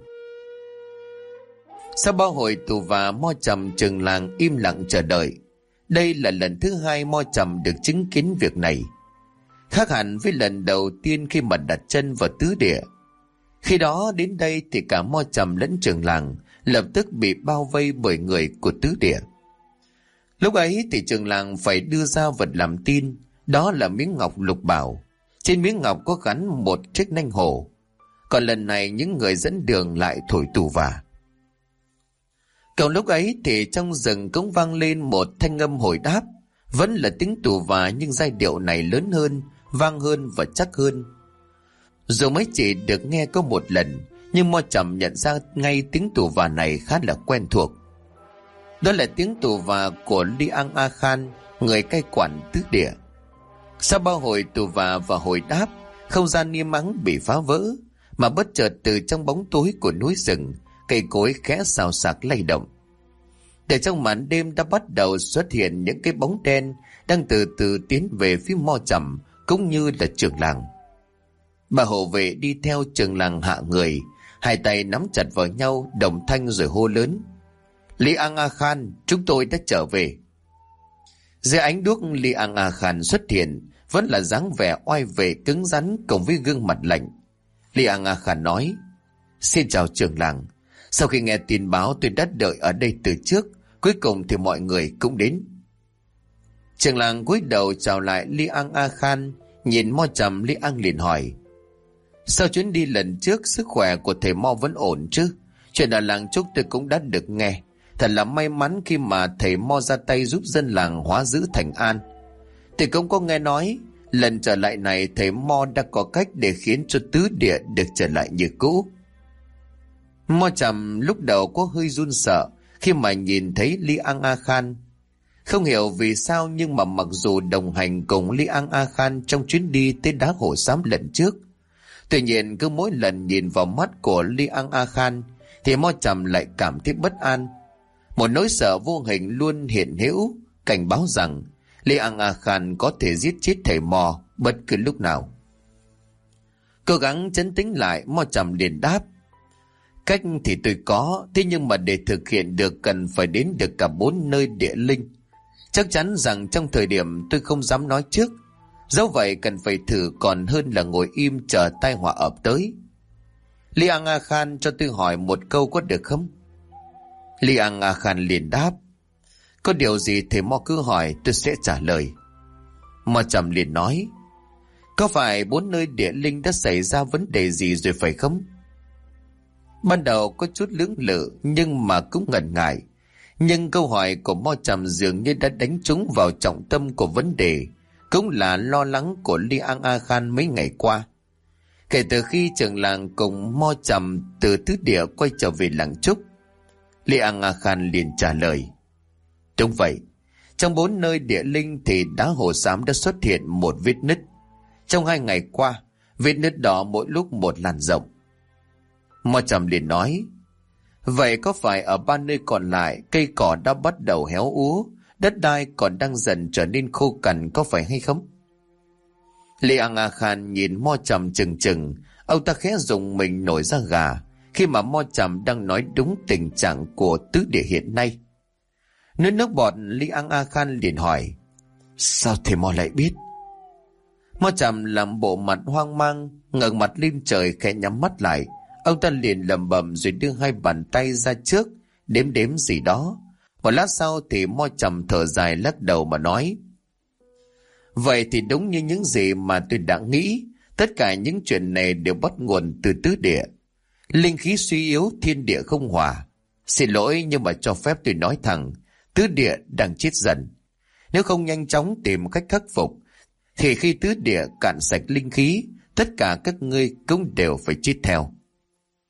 Sau 3 hồi tù và, Mo Trầm trường làng im lặng chờ đợi. Đây là lần thứ 2 Mo Trầm được chứng kiến việc này, khác hẳn với lần đầu tiên khi mà đặt chân vào tứ địa. Khi đó đến đây thì cả Mo Trầm lẫn trường làng lập tức bị bao vây bởi người của tứ địa. Lúc ấy thì trường làng phải đưa ra vật làm tin, đó là miếng ngọc lục bảo. Trên miếng ngọc có gắn một chiếc nanh hổ. Còn lần này những người dẫn đường lại thổi tù và. Còn lúc ấy thì trong rừng cũng vang lên một thanh âm hồi đáp, vẫn là tiếng tù và nhưng giai điệu này lớn hơn, vang hơn và chắc hơn. Dù mới chỉ được nghe có một lần, nhưng Mo Trầm nhận ra ngay tiếng tù và này khá là quen thuộc. Đó là tiếng tù và của Li Ang A Khan, người cai quản tứ địa. Sau 3 hồi tù và hồi đáp, không gian im ắng bị phá vỡ, mà bất chợt từ trong bóng tối của núi rừng, cây cối khẽ xào xạc lay động. Để trong màn đêm đã bắt đầu xuất hiện những cái bóng đen đang từ từ tiến về phía Mo Trầm cũng như là trường làng. Bà hộ vệ đi theo trường làng hạ người, 2 tay nắm chặt vào nhau đồng thanh rồi hô lớn: Li Ang A Khan, chúng tôi đã trở về. Dưới ánh đuốc, Li Ang A Khan xuất hiện, vẫn là dáng vẻ oai vệ cứng rắn cùng với gương mặt lạnh. Li Ang A Khan nói: Xin chào trường làng. Sau khi nghe tin báo tôi đã đợi ở đây từ trước, cuối cùng thì mọi người cũng đến. Trường làng cúi đầu chào lại Li Ang A Khan, nhìn Mo Trầm. Li Ang liền hỏi: Sau chuyến đi lần trước, sức khỏe của thầy Mo vẫn ổn chứ? Chuyện ở làng Trúc tôi cũng đã được nghe. Thật là may mắn khi mà thầy Mo ra tay giúp dân làng hóa giữ thành an. Thì cũng có nghe nói lần trở lại này thầy Mo đã có cách để khiến cho tứ địa được trở lại như cũ. Mo Trầm lúc đầu có hơi run sợ khi mà nhìn thấy Li Ang A Khan. Không hiểu vì sao nhưng mà mặc dù đồng hành cùng Li Ang A Khan trong chuyến đi tới đá Hổ Xám lần trước, tuy nhiên cứ mỗi lần nhìn vào mắt của Li Ang A Khan thì Mo Trầm lại cảm thấy bất an. Một nỗi sợ vô hình luôn hiện hữu, cảnh báo rằng Li Ang A Khan có thể giết chết thầy Mo bất cứ lúc nào. Cố gắng trấn tĩnh lại, Mo Trầm liền đáp: Cách thì tôi có, thế nhưng mà để thực hiện được cần phải đến được cả 4 nơi địa linh. Chắc chắn rằng trong thời điểm tôi không dám nói trước, dẫu vậy cần phải thử còn hơn là ngồi im chờ tai họa ập tới. Li Ang A Khan, cho tôi hỏi một câu có được không? Li Ang A Khan liền đáp: Có điều gì thầy Mo cứ hỏi, tôi sẽ trả lời. Mo Trầm liền nói: Có phải 4 nơi địa linh đã xảy ra vấn đề gì rồi phải không? Ban đầu có chút lưỡng lự nhưng mà cũng ngần ngại. Nhưng câu hỏi của Mo Trầm dường như đã đánh trúng vào trọng tâm của vấn đề, cũng là lo lắng của Li Ang A Khan mấy ngày qua. Kể từ khi trường làng cùng Mo Trầm từ tứ địa quay trở về làng Trúc, Li Ang A Khan liền trả lời: Đúng vậy, trong 4 nơi địa linh thì đá Hồ Xám đã xuất hiện một vết nứt. Trong 2 ngày qua, vết nứt đó mỗi lúc một lan rộng. Mo Trầm liền nói: Vậy có phải ở 3 nơi còn lại cây cỏ đã bắt đầu héo úa, đất đai còn đang dần trở nên khô cằn có phải hay không? Li Ang A Khan nhìn Mo Trầm chừng chừng, ông ta khẽ rùng mình nổi da gà khi mà Mo Trầm đang nói đúng tình trạng của tứ địa hiện nay. Nuốt nước bọt, Li Ang A Khan liền hỏi: Sao thầy Mo lại biết? Mo Trầm làm bộ mặt hoang mang, ngẩng mặt lên trời khẽ nhắm mắt lại. Ông ta liền lẩm bẩm rồi đưa 2 bàn tay ra trước, đếm đếm gì đó. Một lát sau thì Mo Trầm thở dài lắc đầu mà nói: Vậy thì đúng như những gì mà tôi đã nghĩ, tất cả những chuyện này đều bắt nguồn từ tứ địa. Linh khí suy yếu, thiên địa không hòa. Xin lỗi nhưng mà cho phép tôi nói thẳng, tứ địa đang chết dần. Nếu không nhanh chóng tìm cách khắc phục, thì khi tứ địa cạn sạch linh khí, tất cả các ngươi cũng đều phải chết theo.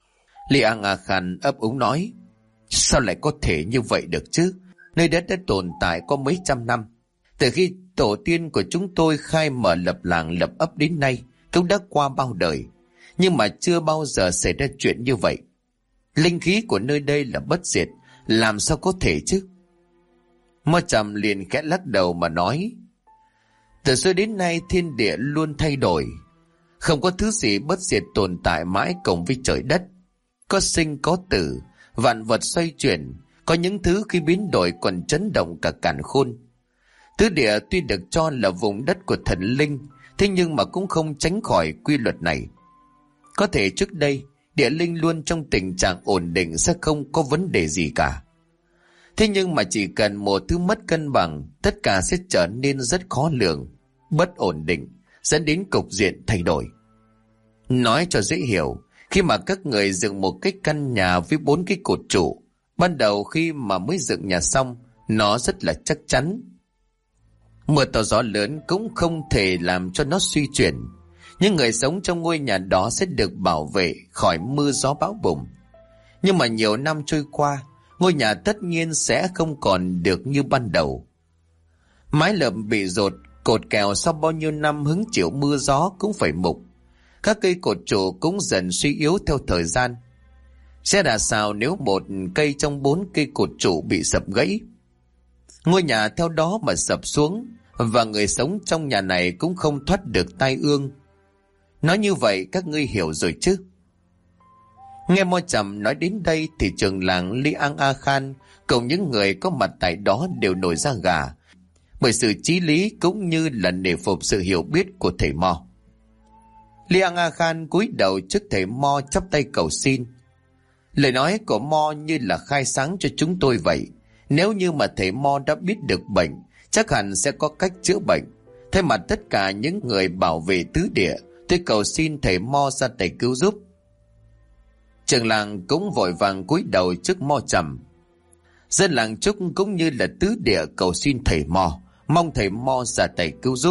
Li Ang A Khan ấp úng nói: Sao lại có thể như vậy được chứ? Nơi đất đã tồn tại có mấy trăm năm. Từ khi tổ tiên của chúng tôi khai mở lập làng lập ấp đến nay cũng đã qua bao đời, nhưng mà chưa bao giờ xảy ra chuyện như vậy. Linh khí của nơi đây là bất diệt, làm sao có thể chứ? Mo Trầm liền khẽ lắc đầu mà nói: Từ xưa đến nay thiên địa luôn thay đổi, không có thứ gì bất diệt tồn tại mãi cùng với trời đất. Có sinh có tử, vạn vật xoay chuyển, có những thứ khi biến đổi còn chấn động cả càn khôn. Tứ địa tuy được cho là vùng đất của thần linh, thế nhưng mà cũng không tránh khỏi quy luật này. Có thể trước đây địa linh luôn trong tình trạng ổn định, sẽ không có vấn đề gì cả. Thế nhưng mà chỉ cần một thứ mất cân bằng, tất cả sẽ trở nên rất khó lường, bất ổn định, dẫn đến cục diện thay đổi. Nói cho dễ hiểu, khi mà các người dựng một cái căn nhà với 4 cái cột trụ, ban đầu khi mà mới dựng nhà xong, nó rất là chắc chắn. Mưa to gió lớn cũng không thể làm cho nó suy chuyển. Nhưng người sống trong ngôi nhà đó sẽ được bảo vệ khỏi mưa gió bão bùng. Nhưng mà nhiều năm trôi qua, ngôi nhà tất nhiên sẽ không còn được như ban đầu. Mái lợp bị dột, cột kèo sau bao nhiêu năm hứng chịu mưa gió cũng phải mục. Các cây cột trụ cũng dần suy yếu theo thời gian. Sẽ là sao nếu một cây trong 4 cây cột trụ bị sập gãy? Ngôi nhà theo đó mà sập xuống, và người sống trong nhà này cũng không thoát được tai ương. Nói như vậy các ngươi hiểu rồi chứ? Nghe Mo Trầm nói đến đây thì trưởng làng Li Ang A Khan cùng những người có mặt tại đó đều nổi da gà, bởi sự chí lý cũng như là nể phục sự hiểu biết của thầy Mo. Li Ang A Khan cúi đầu trước thầy Mo chắp tay cầu xin. Lời nói của Mo như là khai sáng cho chúng tôi vậy. Nếu như mà thầy Mo đã biết được bệnh, chắc hẳn sẽ có cách chữa bệnh. Thay mặt tất cả những người bảo vệ tứ địa, tôi cầu xin thầy Mo ra tay cứu giúp. Trưởng làng cũng vội vàng cúi đầu trước Mo Trầm. Dân làng Trúc cũng như là tứ địa cầu xin thầy Mo, mong thầy Mo ra tay cứu giúp.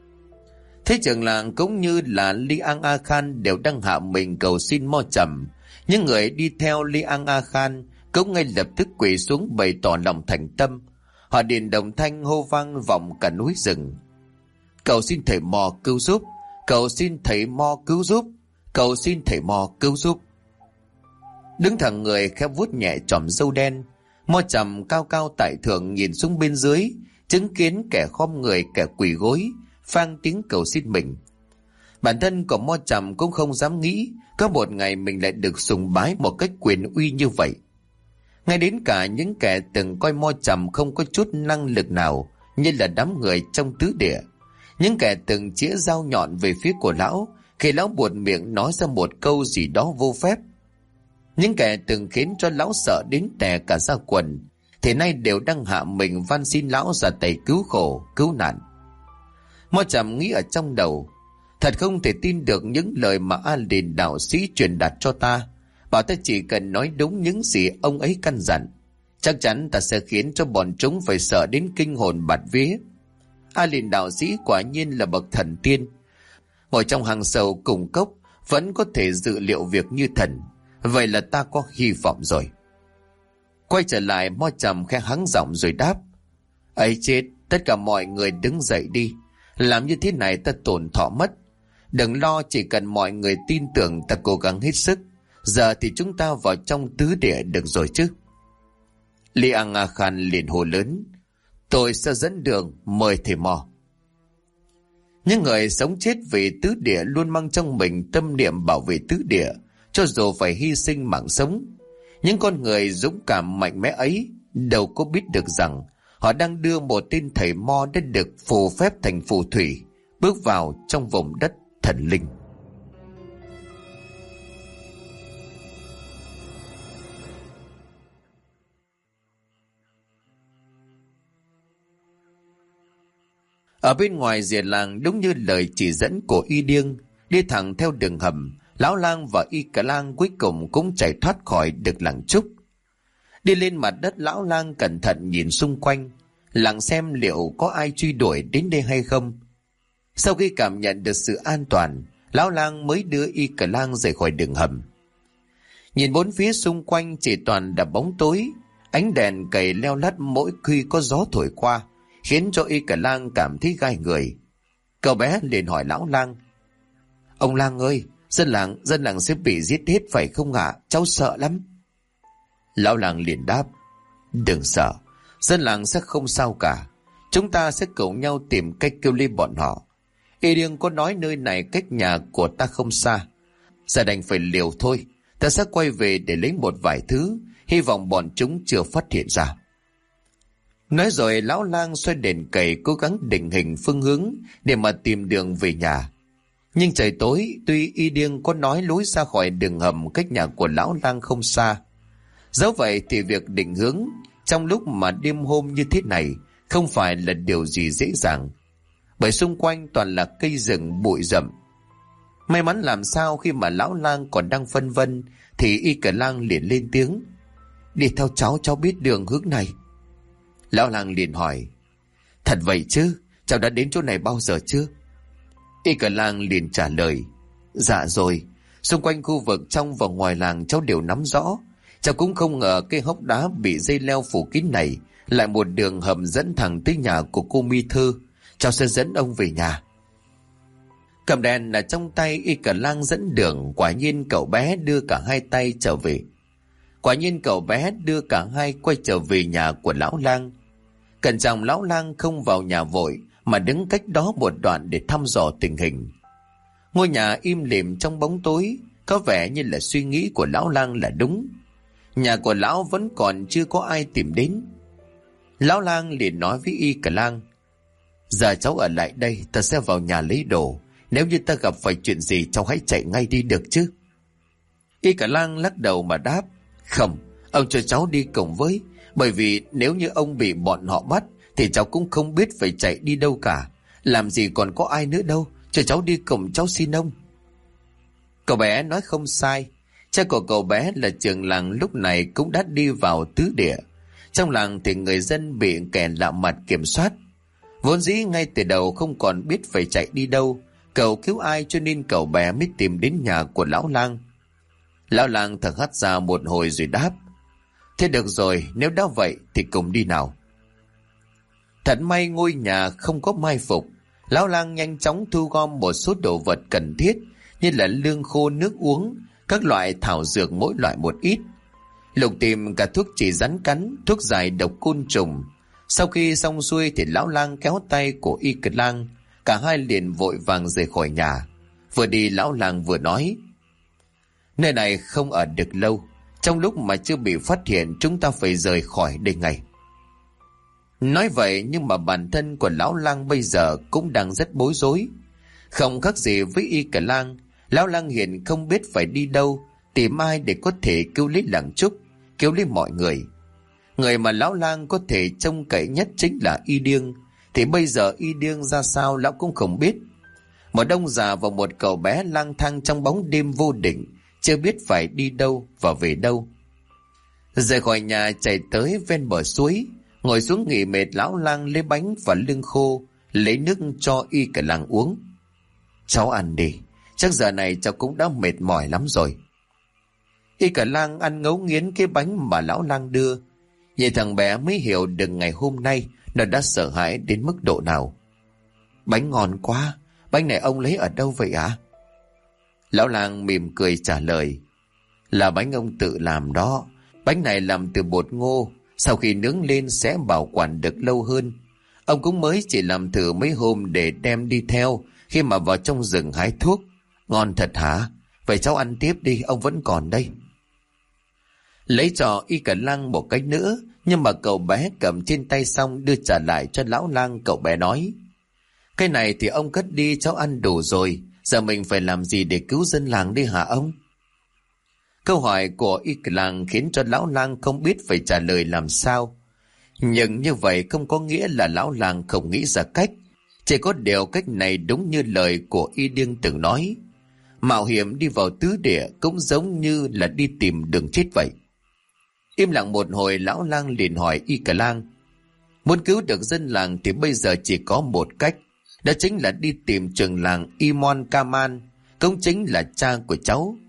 Thế trưởng làng cũng như là Li Ang A Khan đều đang hạ mình cầu xin Mo Trầm. Những người đi theo Li Ang A Khan cũng ngay lập tức quỳ xuống bày tỏ lòng thành tâm. Họ điền đồng thanh hô vang vọng cả núi rừng: Cầu xin thầy Mo cứu giúp, cầu xin thầy Mo cứu giúp, cầu xin thầy Mo cứu giúp. Đứng thẳng người khẽ vuốt nhẹ chòm râu đen, Mo Trầm cao cao tại thượng nhìn xuống bên dưới, chứng kiến kẻ khom người kẻ quỳ gối, phang tiếng cầu xin mình. Bản thân của Mo Trầm cũng không dám nghĩ có một ngày mình lại được sùng bái một cách quyền uy như vậy. Ngay đến cả những kẻ từng coi Mo Trầm không có chút năng lực nào, như là đám người trong tứ địa, những kẻ từng chĩa dao nhọn về phía của lão khi lão buột miệng nói ra một câu gì đó vô phép, những kẻ từng khiến cho lão sợ đến tè cả da quần, thì nay đều đang hạ mình van xin lão ra tay cứu khổ cứu nạn. Mo Trầm nghĩ ở trong đầu, thật không thể tin được những lời mà A Lìn đạo sĩ truyền đạt cho ta, bảo ta chỉ cần nói đúng những gì ông ấy căn dặn, chắc chắn ta sẽ khiến cho bọn chúng phải sợ đến kinh hồn bạt vía. A Lìn đạo sĩ quả nhiên là bậc thần tiên, ngồi trong hang sâu cùng cốc vẫn có thể dự liệu việc như thần. Vậy là ta có hy vọng rồi. Quay trở lại, Mo Trầm khẽ hắng giọng rồi đáp: ấy chết, tất cả mọi người đứng dậy đi. Làm như thế này ta tổn thọ mất. Đừng lo, chỉ cần mọi người tin tưởng ta cố gắng hết sức. Giờ thì chúng ta vào trong tứ địa được rồi chứ? Li Ang A Khan liền hô lớn: tôi sẽ dẫn đường, mời thầy Mo. Những người sống chết vì tứ địa luôn mang trong mình tâm niệm bảo vệ tứ địa, cho dù phải hy sinh mạng sống. Những con người dũng cảm mạnh mẽ ấy đâu có biết được rằng họ đang đưa một tên thầy Mo đã được phù phép thành phù thủy bước vào trong vùng đất thần linh. Ở bên ngoài rìa làng, đúng như lời chỉ dẫn của Y Điêng, đi thẳng theo đường hầm, Lão Lang và Y Cả Lang cuối cùng cũng chạy thoát khỏi được làng Trúc. Đi lên mặt đất, Lão Lang cẩn thận nhìn xung quanh, lặng xem liệu có ai truy đuổi đến đây hay không. Sau khi cảm nhận được sự an toàn, Lão Lang mới đưa Y Cả Lang rời khỏi đường hầm. Nhìn bốn phía xung quanh chỉ toàn là bóng tối, ánh đèn cầy leo lắt mỗi khi có gió thổi qua, khiến cho Y Cả Lang cảm thấy gai người. Cậu bé liền hỏi lão lang: "Ông lang ơi, dân làng sẽ bị giết hết phải không ạ? Cháu sợ lắm." Lão lang liền đáp: "Đừng sợ, dân làng sẽ không sao cả. Chúng ta sẽ cùng nhau tìm cách kêu lên bọn họ. Y Điêng có nói nơi này cách nhà của ta không xa. Giờ đành phải liều thôi. Ta sẽ quay về để lấy một vài thứ, hy vọng bọn chúng chưa phát hiện ra." Nói rồi lão lang xoay đèn cầy cố gắng định hình phương hướng để mà tìm đường về nhà. Nhưng trời tối, tuy Y Điêng có nói lối ra khỏi đường hầm cách nhà của lão lang không xa, dẫu vậy thì việc định hướng trong lúc mà đêm hôm như thế này không phải là điều gì dễ dàng, bởi xung quanh toàn là cây rừng bụi rậm. May mắn làm sao khi mà lão lang còn đang phân vân thì Y Cả Lang liền lên tiếng: "Đi theo cháu biết đường hướng này." Lão lang liền hỏi: "Thật vậy chứ? Cháu đã đến chỗ này bao giờ chưa?" Y Cả Lang liền trả lời: "Dạ rồi, xung quanh khu vực trong và ngoài làng cháu đều nắm rõ. Cháu cũng không ngờ cái hốc đá bị dây leo phủ kín này lại một đường hầm dẫn thẳng tới nhà của cô Mi Thư. Cháu sẽ dẫn ông về nhà." Cầm đèn ở trong tay, Y Cả Lang dẫn đường. Quả nhiên cậu bé đưa cả hai tay trở về. Quả nhiên cậu bé đưa cả hai quay trở về nhà của lão lang. Cẩn trọng lão lang không vào nhà vội mà đứng cách đó một đoạn để thăm dò tình hình. Ngôi nhà im lìm trong bóng tối, có vẻ như là suy nghĩ của lão lang là đúng. Nhà của lão vẫn còn chưa có ai tìm đến. Lão lang liền nói với Y Cả Lang: "Giờ cháu ở lại đây, ta sẽ vào nhà lấy đồ. Nếu như ta gặp phải chuyện gì cháu hãy chạy ngay đi được chứ?" Y Cả Lang lắc đầu mà đáp: "Không, ông cho cháu đi cùng với. Bởi vì nếu như ông bị bọn họ bắt thì cháu cũng không biết phải chạy đi đâu cả. Làm gì còn có ai nữa đâu. Cho cháu đi cùng, cháu xin ông." Cậu bé nói không sai. Cha của cậu bé là trưởng làng lúc này cũng đã đi vào tứ địa. Trong làng thì người dân bị kẻ lạ mặt kiểm soát. Vốn dĩ ngay từ đầu không còn biết phải chạy đi đâu, cầu cứu ai, cho nên cậu bé mới tìm đến nhà của lão lang. Lão lang thở hắt ra một hồi rồi đáp: "Thế được rồi, nếu đã vậy thì cùng đi nào." Thật may ngôi nhà không có mai phục. Lão lang nhanh chóng thu gom một số đồ vật cần thiết như là lương khô, nước uống, các loại thảo dược mỗi loại một ít. Lục tìm cả thuốc trị rắn cắn, thuốc giải độc côn trùng. Sau khi xong xuôi thì lão lang kéo tay của Y Cả Lang, cả hai liền vội vàng rời khỏi nhà. Vừa đi lão lang vừa nói: "Nơi này không ở được lâu. Trong lúc mà chưa bị phát hiện, chúng ta phải rời khỏi đây ngay." Nói vậy nhưng mà bản thân của lão lang bây giờ cũng đang rất bối rối. Không khác gì với Y Cả Lang, lão lang hiện không biết phải đi đâu, tìm ai để có thể cứu lấy làng Trúc, cứu lấy mọi người. Người mà lão lang có thể trông cậy nhất chính là Y Điêng, thì bây giờ Y Điêng ra sao lão cũng không biết. Một ông già và một cậu bé lang thang trong bóng đêm vô định, chưa biết phải đi đâu và về đâu. Rời khỏi nhà chạy tới ven bờ suối, ngồi xuống nghỉ mệt, lão lang lấy bánh và lương khô, lấy nước cho Y Cả Lang uống. "Cháu ăn đi, chắc giờ này cháu cũng đã mệt mỏi lắm rồi." Y Cả Lang ăn ngấu nghiến cái bánh mà lão lang đưa. Nhìn thằng bé mới hiểu được ngày hôm nay nó đã sợ hãi đến mức độ nào. "Bánh ngon quá, bánh này ông lấy ở đâu vậy ạ?" Lão lang mỉm cười trả lời: "Là bánh ông tự làm đó. Bánh này làm từ bột ngô, sau khi nướng lên sẽ bảo quản được lâu hơn. Ông cũng mới chỉ làm thử mấy hôm để đem đi theo khi mà vào trong rừng hái thuốc. Ngon thật hả? Vậy cháu ăn tiếp đi, ông vẫn còn đây." Lấy cho Y Cả Lang một cái nữa, nhưng mà cậu bé cầm trên tay xong đưa trả lại cho lão lang. Cậu bé nói: "Cái này thì ông cất đi, cháu ăn đủ rồi. Giờ mình phải làm gì để cứu dân làng đi hả ông?" Câu hỏi của Y Cả Lang khiến cho lão lang không biết phải trả lời làm sao. Nhưng như vậy không có nghĩa là lão lang không nghĩ ra cách. Chỉ có điều cách này đúng như lời của Y Điêng từng nói: mạo hiểm đi vào tứ địa cũng giống như là đi tìm đường chết vậy. Im lặng một hồi, lão lang liền hỏi Y Cả Lang: "Muốn cứu được dân làng thì bây giờ chỉ có một cách, đó chính là đi tìm trưởng làng Imon Kaman, cũng chính là cha của cháu.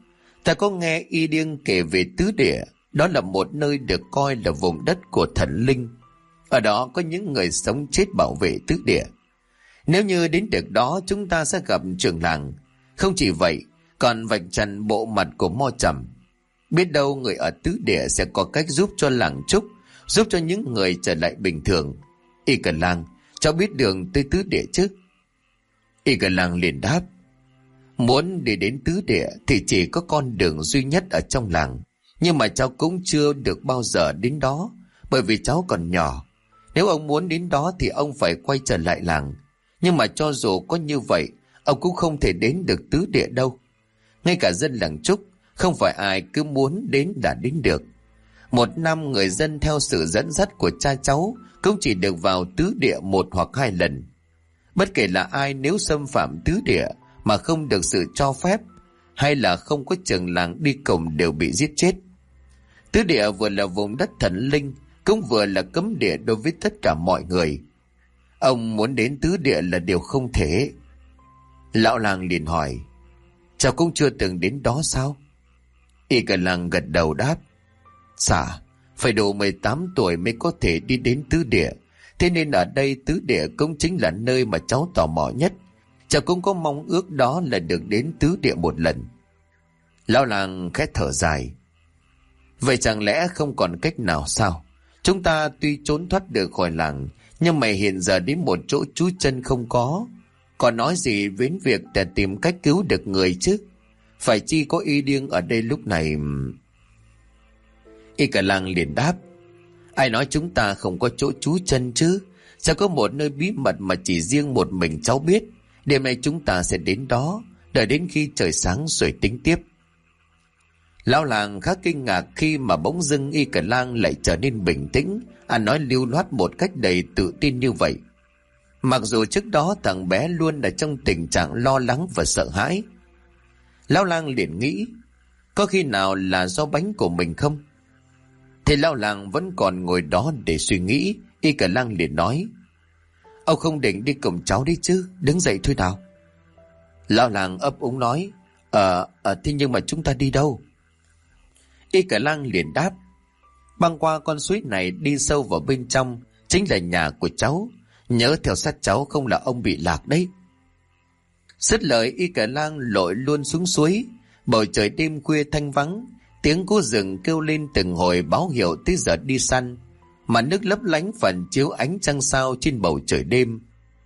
Ta có nghe y điêng kể về tứ địa. Đó là một nơi được coi là vùng đất của thần linh. Ở đó có những người sống chết bảo vệ tứ địa. Nếu như đến được đó, chúng ta sẽ gặp trưởng làng. Không chỉ vậy, còn vạch trần bộ mặt của Mo Trầm. Biết đâu người ở tứ địa sẽ có cách giúp cho làng Trúc, giúp cho những người trở lại bình thường. Y Cờ Lang, cháu biết đường tới tứ địa chứ? Y Cờ Lang liền đáp: muốn đi đến tứ địa thì chỉ có con đường duy nhất ở trong làng. Nhưng mà cháu cũng chưa được bao giờ đến đó, bởi vì cháu còn nhỏ. Nếu ông muốn đến đó thì ông phải quay trở lại làng. Nhưng mà cho dù có như vậy, ông cũng không thể đến được tứ địa đâu. Ngay cả dân làng Trúc, không phải ai cứ muốn đến là đến được. Một năm người dân theo sự dẫn dắt của cha cháu cũng chỉ được vào tứ địa 1 hoặc 2 lần. Bất kể là ai, nếu xâm phạm tứ địa mà không được sự cho phép hay là không có trường làng đi cùng đều bị giết chết. Tứ địa vừa là vùng đất thần linh, cũng vừa là cấm địa đối với tất cả mọi người. Ông muốn đến tứ địa là điều không thể. Lão làng liền hỏi: cháu cũng chưa từng đến đó sao? Y Cờ Lang gật đầu đáp: dạ, phải đủ 18 tuổi mới có thể đi đến tứ địa. Thế nên ở đây tứ địa cũng chính là nơi mà cháu tò mò nhất. Cháu cũng có mong ước đó là được đến tứ địa một lần. Lão làng khẽ thở dài: vậy chẳng lẽ không còn cách nào sao? Chúng ta tuy trốn thoát được khỏi làng, nhưng mà hiện giờ đến một chỗ trú chân không có. Còn nói gì đến việc để tìm cách cứu được người chứ? Phải chi có y điêng ở đây lúc này? Y Cờ Lang liền đáp: ai nói chúng ta không có chỗ trú chân chứ? Sẽ có một nơi bí mật mà chỉ riêng một mình cháu biết. Đêm nay chúng ta sẽ đến đó, đợi đến khi trời sáng rồi tính tiếp. Lão làng khá kinh ngạc khi mà bỗng dưng Y Cờ Lang lại trở nên bình tĩnh, ăn nói lưu loát một cách đầy tự tin như vậy. Mặc dù trước đó thằng bé luôn ở trong tình trạng lo lắng và sợ hãi. Lão lang liền nghĩ: có khi nào là do bánh của mình không? Thì lão làng vẫn còn ngồi đó để suy nghĩ. Y Cờ Lang liền nói: ông không định đi cùng cháu đi chứ? Đứng dậy thôi nào. Lão làng ấp úng nói: thế nhưng mà chúng ta đi đâu? Y Cờ Lang liền đáp: băng qua con suối này đi sâu vào bên trong chính là nhà của cháu. Nhớ theo sát cháu, không là ông bị lạc đấy. Dứt lời, Y Cờ Lang lội luôn xuống suối. Bầu trời đêm khuya thanh vắng, tiếng cú rừng kêu lên từng hồi báo hiệu tới giờ đi săn. Mà nước lấp lánh phản chiếu ánh trăng sao trên bầu trời đêm.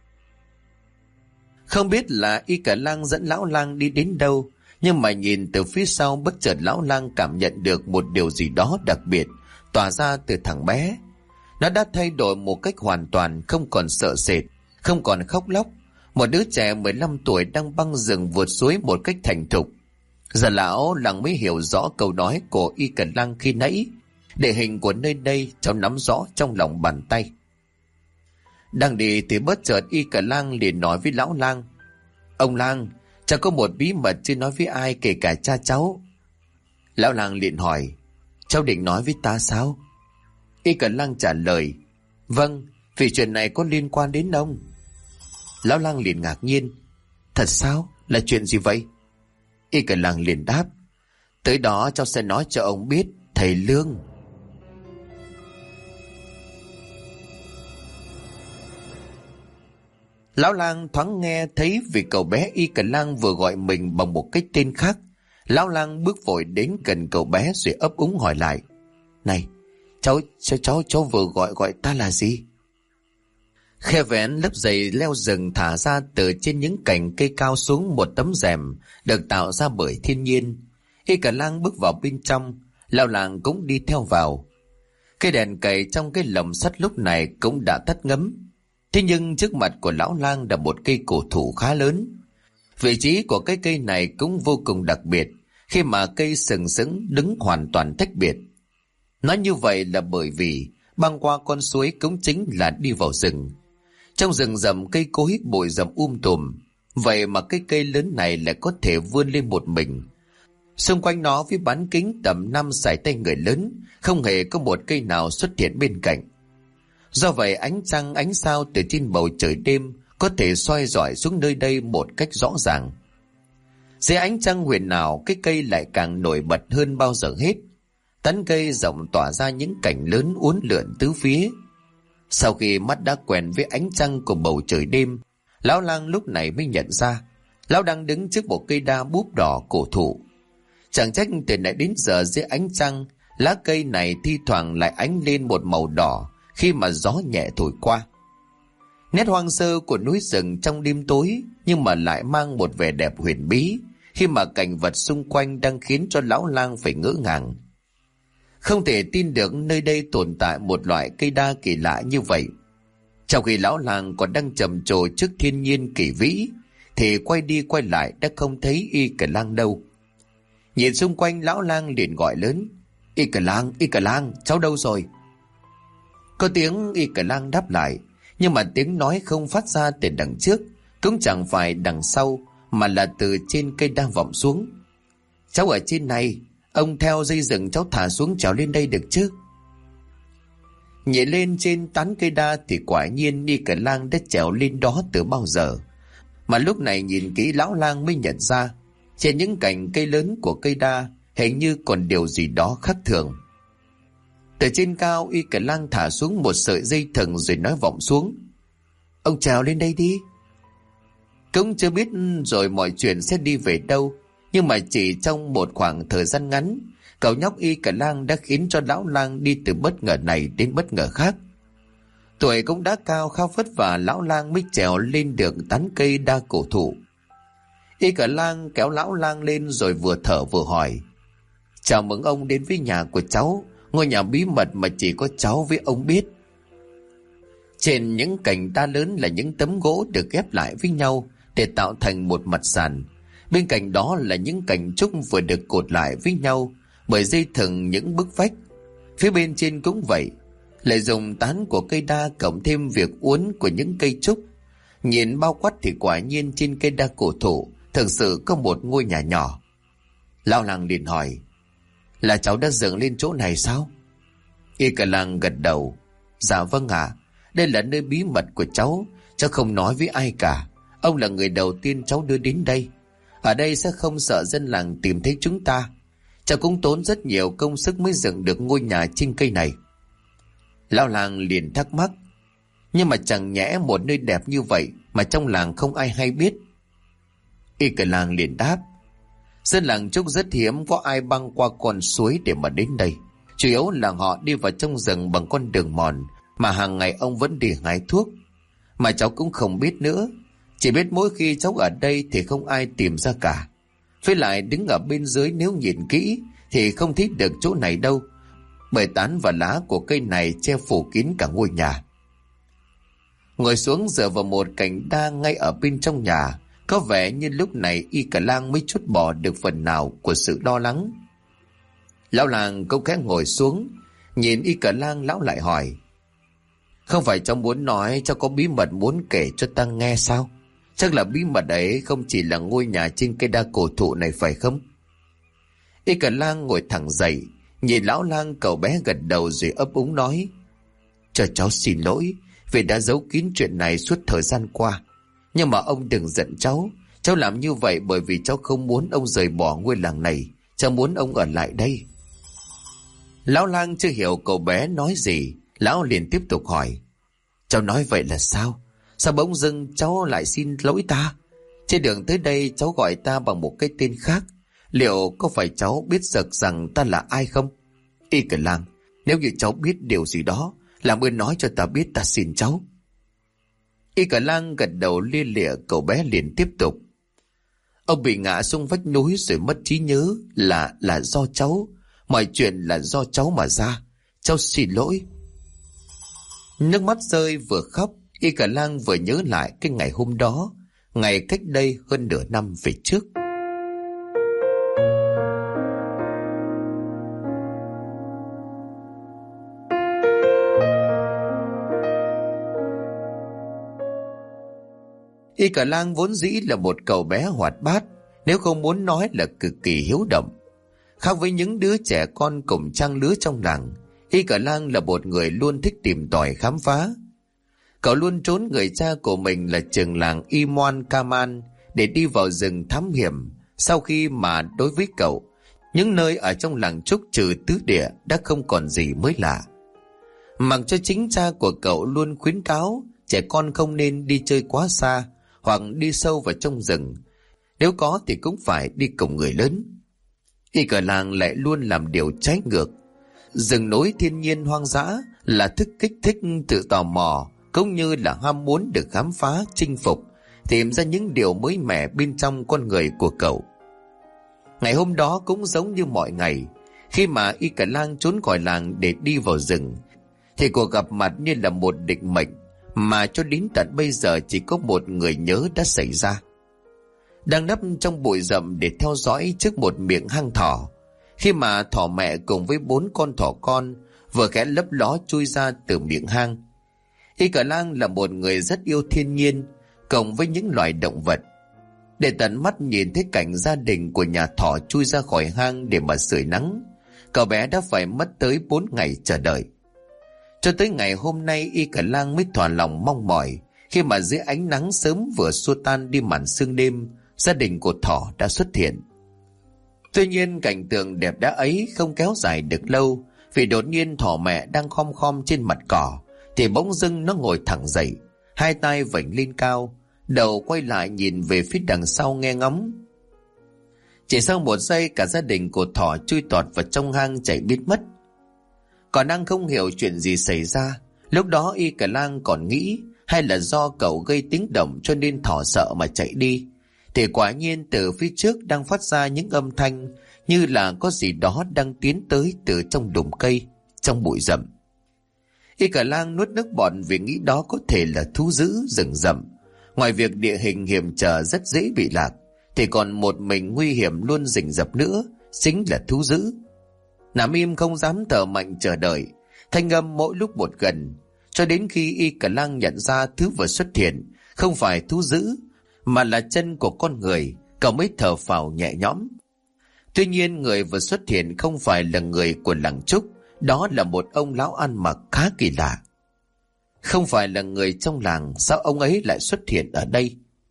Không biết là Y Cờ Lang dẫn lão lang đi đến đâu, nhưng mà nhìn từ phía sau, bất chợt lão lang cảm nhận được một điều gì đó đặc biệt tỏa ra từ thằng bé. Nó đã thay đổi một cách hoàn toàn, không còn sợ sệt, không còn khóc lóc. Một đứa trẻ 15 tuổi đang băng rừng vượt suối một cách thành thục. Giờ lão làng mới hiểu rõ câu nói của Y Cờ Lang khi nãy. Địa hình của nơi đây cháu nắm rõ trong lòng bàn tay. Đang đi thì bất chợt Y Cờ Lang liền nói với lão lang: ông lang, cháu có một bí mật chưa nói với ai, kể cả cha cháu. Lão lang liền hỏi: cháu định nói với ta sao? Y Cờ Lang trả lời: vâng, vì chuyện này có liên quan đến ông. Lão lang liền ngạc nhiên: thật sao? Là chuyện gì vậy? Y Cờ Lang liền đáp: tới đó cháu sẽ nói cho ông biết, thầy Lương. Lão lang thoáng nghe thấy vì cậu bé Y Cờ Lang vừa gọi mình bằng một cái tên khác. Lão lang bước vội đến gần cậu bé rồi ấp úng hỏi lại: này, cháu vừa gọi ta là gì? Khe vén lớp dày leo rừng thả ra từ trên những cành cây cao xuống một tấm rèm được tạo ra bởi thiên nhiên. Y Cờ Lang bước vào bên trong, lão lang cũng đi theo vào. Cây đèn cầy trong cái lồng sắt lúc này cũng đã tắt ngấm. Thế nhưng trước mặt của lão lang là một cây cổ thụ khá lớn. Vị trí của cái cây này cũng vô cùng đặc biệt, khi mà cây sừng sững đứng hoàn toàn tách biệt. Nói như vậy là bởi vì băng qua con suối cũng chính là đi vào rừng. Trong rừng rậm cây cối bụi rậm tùm, vậy mà cái cây lớn này lại có thể vươn lên một mình. Xung quanh nó với bán kính tầm 5 sải tay người lớn, không hề có một cây nào xuất hiện bên cạnh. Do vậy ánh trăng ánh sao từ trên bầu trời đêm có thể soi rọi xuống nơi đây một cách rõ ràng. Dưới ánh trăng huyền ảo, cái cây lại càng nổi bật hơn bao giờ hết. Tán cây rộng tỏa ra những cảnh lớn uốn lượn tứ phía. Sau khi mắt đã quen với ánh trăng của bầu trời đêm, lão lang lúc này mới nhận ra lão đang đứng trước một cây đa búp đỏ cổ thụ. Chẳng trách từ nãy đến giờ dưới ánh trăng, lá cây này thi thoảng lại ánh lên một màu đỏ khi mà gió nhẹ thổi qua. Nét hoang sơ của núi rừng trong đêm tối nhưng mà lại mang một vẻ đẹp huyền bí, khi mà cảnh vật xung quanh đang khiến cho lão lang phải ngỡ ngàng. Không thể tin được nơi đây tồn tại một loại cây đa kỳ lạ như vậy. Trong khi lão lang còn đang trầm trồ trước thiên nhiên kỳ vĩ, thì quay đi quay lại đã không thấy Y Cờ Lang đâu. Nhìn xung quanh, lão lang liền gọi lớn: Y Cờ Lang, cháu đâu rồi? Có tiếng Y Cờ Lang đáp lại, nhưng mà tiếng nói không phát ra từ đằng trước, cũng chẳng phải đằng sau, mà là từ trên cây đa vọng xuống. Cháu ở trên này, ông theo dây rừng cháu thả xuống trèo lên đây được chứ? Nhảy lên trên tán cây đa thì quả nhiên Y Cờ Lang đã trèo lên đó từ bao giờ. Mà lúc này nhìn kỹ, lão lang mới nhận ra trên những cành cây lớn của cây đa hình như còn điều gì đó khác thường. Từ trên cao, Y Cờ Lang thả xuống một sợi dây thừng rồi nói vọng xuống: Ông trèo lên đây đi. Cũng chưa biết rồi mọi chuyện sẽ đi về đâu, nhưng mà chỉ trong một khoảng thời gian ngắn, cậu nhóc Y Cờ Lang đã khiến cho lão lang đi từ bất ngờ này đến bất ngờ khác. Tuổi cũng đã cao, khá vất vả lão lang mới trèo lên được tán cây đa cổ thụ. Y Cờ Lang kéo lão lang lên rồi vừa thở vừa hỏi: Chào mừng ông đến với nhà của cháu, ngôi nhà bí mật mà chỉ có cháu với ông biết. Trên những cành đa lớn là những tấm gỗ được ghép lại với nhau để tạo thành một mặt sàn. Bên cạnh đó là những cành trúc vừa được cột lại với nhau bởi dây thừng những bức vách. Phía bên trên cũng vậy, lại dùng tán của cây đa cộng thêm việc uốn của những cây trúc. Nhìn bao quát thì quả nhiên trên cây đa cổ thụ thực sự có một ngôi nhà nhỏ. Lão lang liền hỏi: Là cháu đã dựng lên chỗ này sao? Y Cờ Lang gật đầu: Dạ vâng ạ, đây là nơi bí mật của cháu không nói với ai cả. Ông là người đầu tiên cháu đưa đến đây. Ở đây sẽ không sợ dân làng tìm thấy chúng ta. Cháu cũng tốn rất nhiều công sức mới dựng được ngôi nhà trên cây này. Lão lang liền thắc mắc: Nhưng mà chẳng nhẽ một nơi đẹp như vậy mà trong làng không ai hay biết? Y Cờ Lang liền đáp: Dân làng Trúc rất hiếm có ai băng qua con suối để mà đến đây. Chủ yếu là họ đi vào trong rừng bằng con đường mòn mà hàng ngày ông vẫn đi hái thuốc. Mà cháu cũng không biết nữa, chỉ biết mỗi khi cháu ở đây thì không ai tìm ra cả. Với lại đứng ở bên dưới nếu nhìn kỹ thì không thấy được chỗ này đâu, bởi tán và lá của cây này che phủ kín cả ngôi nhà. Ngồi xuống dựa vào một cành đa ngay ở bên trong nhà, có vẻ như lúc này Y Cờ Lang mới trút bỏ được phần nào của sự lo lắng. Lão lang cũng khẽ ngồi xuống, nhìn Y Cờ Lang, lão lại hỏi: Không phải cháu muốn nói cháu có bí mật muốn kể cho ta nghe sao? Chắc là bí mật ấy không chỉ là ngôi nhà trên cây đa cổ thụ này phải không? Y Cờ Lang ngồi thẳng dậy, nhìn lão lang, cậu bé gật đầu rồi ấp úng nói: Cho cháu xin lỗi vì đã giấu kín chuyện này suốt thời gian qua. Nhưng mà ông đừng giận cháu. Cháu làm như vậy bởi vì cháu không muốn ông rời bỏ ngôi làng này. Cháu muốn ông ở lại đây. Lão lang chưa hiểu cậu bé nói gì, lão liền tiếp tục hỏi: Cháu nói vậy là sao? Sao bỗng dưng cháu lại xin lỗi ta? Trên đường tới đây cháu gọi ta bằng một cái tên khác. Liệu có phải cháu biết sực rằng ta là ai không? Y Cờ Lang, nếu như cháu biết điều gì đó, làm ơn nói cho ta biết, ta xin cháu. Y Cờ Lang gật đầu lia lịa, cậu bé liền tiếp tục: Ông bị ngã xuống vách núi rồi mất trí nhớ là do cháu. Mọi chuyện là do cháu mà ra. Cháu xin lỗi. Nước mắt rơi vừa khóc, Y Cờ Lang vừa nhớ lại cái ngày hôm đó, ngày cách đây hơn nửa năm về trước. Y Cờ Lang vốn dĩ là một cậu bé hoạt bát, nếu không muốn nói là cực kỳ hiếu động. Khác với những đứa trẻ con cùng trang lứa trong làng, Y Cờ Lang là một người luôn thích tìm tòi khám phá. Cậu luôn trốn người cha của mình là trưởng làng Y Moan Kaman để đi vào rừng thám hiểm, Sau khi mà đối với cậu, những nơi ở trong làng Trúc trừ tứ địa đã không còn gì mới lạ. Mặc cho chính cha của cậu luôn khuyến cáo trẻ con không nên đi chơi quá xa hoặc đi sâu vào trong rừng, nếu có thì cũng phải đi cùng người lớn. Y cả làng lại luôn làm điều trái ngược. Rừng núi thiên nhiên hoang dã là thức kích thích tự tò mò, cũng như là ham muốn được khám phá, chinh phục, tìm ra những điều mới mẻ bên trong con người của cậu. Ngày hôm đó cũng giống như mọi ngày, khi mà Y cả lang trốn khỏi làng để đi vào rừng, thì cuộc gặp mặt như là một định mệnh mà cho đến tận bây giờ chỉ có một người nhớ đã xảy ra. Đang nấp trong bụi rậm để theo dõi trước một miệng hang thỏ, khi mà thỏ mẹ cùng với 4 con thỏ con vừa khẽ lấp ló chui ra từ miệng hang. Y cả lang là một người rất yêu thiên nhiên cộng với những loài động vật. Để tận mắt nhìn thấy cảnh gia đình của nhà thỏ chui ra khỏi hang để mà sưởi nắng, cậu bé đã phải mất tới 4 ngày chờ đợi. Cho tới ngày hôm nay, Y cả lang mới thỏa lòng mong mỏi khi mà dưới ánh nắng sớm vừa xua tan đi màn sương đêm, gia đình của thỏ đã xuất hiện. Tuy nhiên cảnh tượng đẹp đẽ ấy không kéo dài được lâu, vì đột nhiên thỏ mẹ đang khom khom trên mặt cỏ thì bỗng dưng nó ngồi thẳng dậy, hai tay vểnh lên cao, đầu quay lại nhìn về phía đằng sau nghe ngóng. Chỉ sau một giây, cả gia đình của thỏ chui tọt vào trong hang chạy biến mất. Còn đang không hiểu chuyện gì xảy ra, lúc đó Y cả lang còn nghĩ hay là do cậu gây tiếng động cho nên thỏ sợ mà chạy đi, thì quả nhiên từ phía trước đang phát ra những âm thanh như là có gì đó đang tiến tới từ trong đùm cây, trong bụi rậm. Y cả lang nuốt nước bọt vì nghĩ đó có thể là thú dữ rừng rậm. Ngoài việc địa hình hiểm trở rất dễ bị lạc, thì còn một mình nguy hiểm luôn rình rập nữa, chính là thú dữ. Nằm im không dám thở mạnh chờ đợi, thanh âm mỗi lúc một gần, cho đến khi Y cả lang nhận ra thứ vừa xuất hiện không phải thú dữ mà là chân của con người, cậu mới thở phào nhẹ nhõm. Tuy nhiên người vừa xuất hiện không phải là người của làng Trúc, đó là một ông lão ăn mặc khá kỳ lạ. Không phải là người trong làng, sao ông ấy lại xuất hiện ở đây?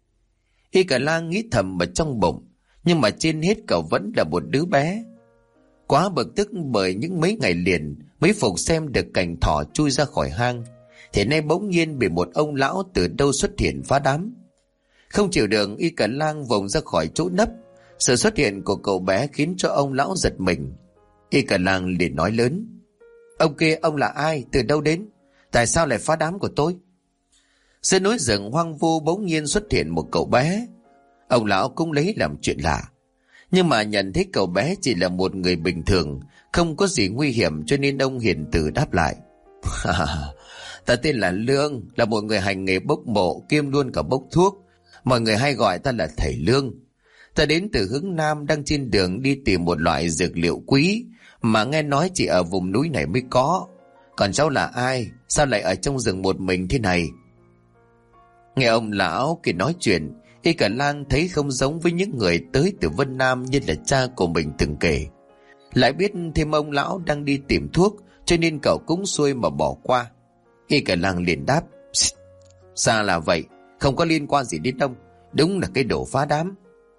Y cả lang nghĩ thầm ở trong bụng, nhưng mà trên hết cậu vẫn là một đứa bé. Quá bực tức bởi những mấy ngày liền mới phục xem được cảnh thỏ chui ra khỏi hang, thì nay bỗng nhiên bị một ông lão từ đâu xuất hiện phá đám. Không chịu được, Y cả lang vùng ra khỏi chỗ nấp. Sự xuất hiện của cậu bé khiến cho ông lão giật mình. Y cả lang liền nói lớn: "Ông kia, ông là ai, từ đâu đến, tại sao lại phá đám của tôi?" Dưới núi rừng hoang vu bỗng nhiên xuất hiện một cậu bé. Ông lão cũng lấy làm chuyện lạ, nhưng mà nhận thấy cậu bé chỉ là một người bình thường, không có gì nguy hiểm, cho nên ông hiền từ đáp lại: "Ta tên là Lương, là một người hành nghề bốc mộ kiêm luôn cả bốc thuốc. Mọi người hay gọi ta là thầy Lương. Ta đến từ hướng Nam, đang trên đường đi tìm một loại dược liệu quý mà nghe nói chỉ ở vùng núi này mới có. Còn cháu là ai, sao lại ở trong rừng một mình thế này?" Nghe ông lão kia nói chuyện, Y cả lang thấy không giống với những người tới từ Vân Nam như là cha của mình từng kể. Lại biết thêm ông lão đang đi tìm thuốc, cho nên cậu cũng xuôi mà bỏ qua. Y cả lang liền đáp: "Sao là vậy, không có liên quan gì đến ông, đúng là cái đồ phá đám."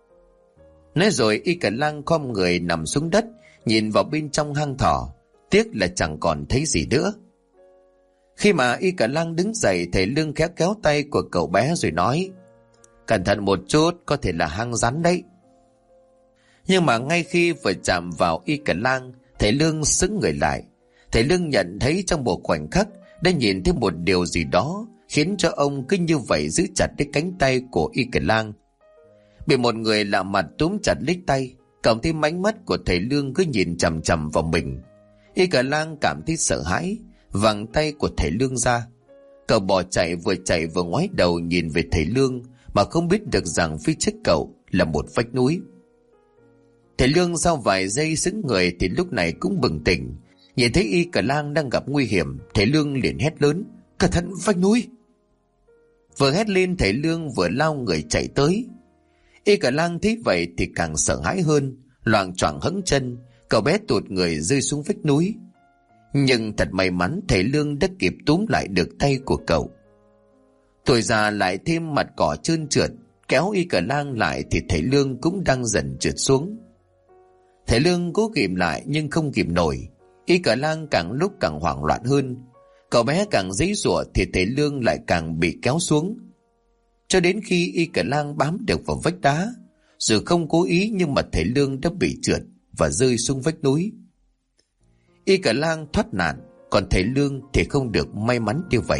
Nói rồi Y cả lang khom người nằm xuống đất, nhìn vào bên trong hang thỏ, tiếc là chẳng còn thấy gì nữa. Khi mà Y cả lang đứng dậy, thầy Lương khéo kéo tay của cậu bé rồi nói: "Cẩn thận một chút, có thể là hang rắn đấy." Nhưng mà ngay khi vừa chạm vào Y cả lang, thầy Lương sững người lại. Thầy Lương nhận thấy trong một khoảnh khắc đã nhìn thấy một điều gì đó khiến cho ông cứ như vậy giữ chặt lấy cánh tay của Y cả lang. Bị một người lạ mặt túm chặt lấy tay, cộng thêm ánh mắt của thầy Lương cứ nhìn chằm chằm vào mình. Y cả lang cảm thấy sợ hãi, vằng tay của thầy Lương ra. Cậu bỏ chạy vừa ngoái đầu nhìn về thầy Lương, mà không biết được rằng phía trước cậu là một vách núi. Thầy Lương sau vài giây sững người thì lúc này cũng bừng tỉnh. Nhìn thấy Y cả lang đang gặp nguy hiểm, thầy Lương liền hét lớn: "Cẩn thận vách núi!" Vừa hét lên, thầy Lương vừa lao người chạy tới. Y cả lang thấy vậy thì càng sợ hãi hơn, loạng choạng hẫng chân, cậu bé tụt người rơi xuống vách núi. Nhưng thật may mắn, thầy Lương đã kịp túm lại được tay của cậu. Tuổi già lại thêm mặt cỏ trơn trượt, kéo Y Cờ Lang lại thì thầy Lương cũng đang dần trượt xuống. Thầy Lương cố kìm lại nhưng không kìm nổi. Y Cờ Lang càng lúc càng hoảng loạn hơn. Cậu bé càng giãy giụa thì thầy Lương lại càng bị kéo xuống. Cho đến khi Y Cờ Lang bám được vào vách đá, dù không cố ý nhưng mà thầy Lương đã bị trượt và rơi xuống vách núi. Y Cờ Lang thoát nạn, còn thầy Lương thì không được may mắn như vậy.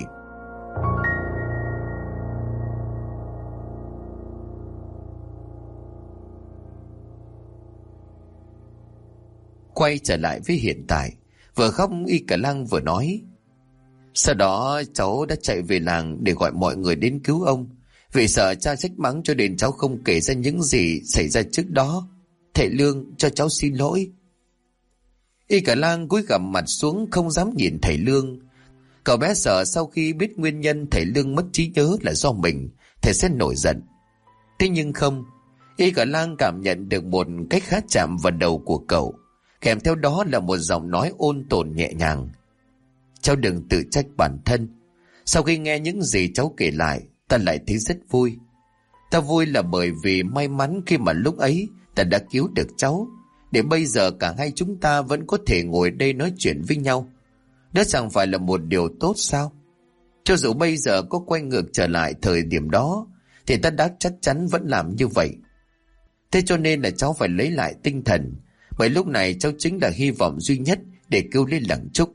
Quay trở lại với hiện tại, vừa khóc Y Cờ Lang vừa nói: sau đó cháu đã chạy về làng để gọi mọi người đến cứu ông, vì sợ cha trách mắng cho nên cháu không kể ra những gì xảy ra trước đó. Thầy Lương, cho cháu xin lỗi. Y Cờ Lang cúi gằm mặt xuống không dám nhìn thầy Lương. Cậu bé sợ sau khi biết nguyên nhân thầy Lương mất trí nhớ là do mình, thầy sẽ nổi giận. Thế nhưng không, Y Cờ Lang cảm nhận được một cách khá chạm vào đầu của cậu, kèm theo đó là một giọng nói ôn tồn nhẹ nhàng: cháu đừng tự trách bản thân. Sau khi nghe những gì cháu kể lại, ta lại thấy rất vui. Ta vui là bởi vì may mắn khi mà lúc ấy ta đã cứu được cháu, để bây giờ cả hai chúng ta vẫn có thể ngồi đây nói chuyện với nhau. Đó chẳng phải là một điều tốt sao? Cho dù bây giờ có quay ngược trở lại thời điểm đó, thì ta đã chắc chắn vẫn làm như vậy. Thế cho nên là cháu phải lấy lại tinh thần, bởi lúc này cháu chính là hy vọng duy nhất để cứu lấy Lăng Trúc.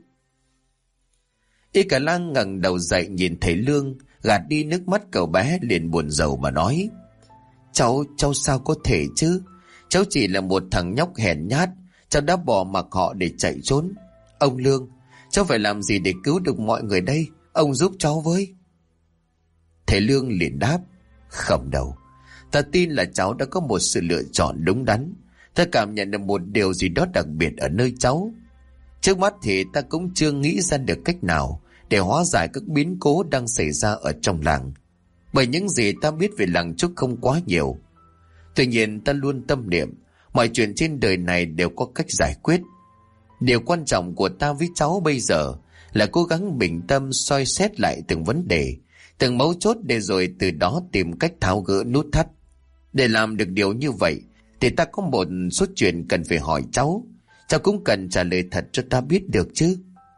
Y Cờ Lang ngẩng đầu dậy nhìn thầy Lương, gạt đi nước mắt. Cậu bé liền buồn rầu mà nói: cháu sao có thể chứ? Cháu chỉ là một thằng nhóc hèn nhát, cháu đã bỏ mặc họ để chạy trốn. Ông Lương, cháu phải làm gì để cứu được mọi người đây? Ông giúp cháu với. Thầy Lương liền đáp: không đâu, ta tin là cháu đã có một sự lựa chọn đúng đắn. Ta cảm nhận được một điều gì đó đặc biệt ở nơi cháu. Trước mắt thì ta cũng chưa nghĩ ra được cách nào để hóa giải các biến cố đang xảy ra ở trong làng, bởi những gì ta biết về Lăng Trúc không quá nhiều. Tuy nhiên ta luôn tâm niệm mọi chuyện trên đời này đều có cách giải quyết. Điều quan trọng của ta với cháu bây giờ là cố gắng bình tâm soi xét lại từng vấn đề, từng mấu chốt, để rồi từ đó tìm cách tháo gỡ nút thắt. Để làm được điều như vậy thì ta có một số chuyện cần phải hỏi cháu. Cháu cũng cần trả lời thật cho ta biết được chứ.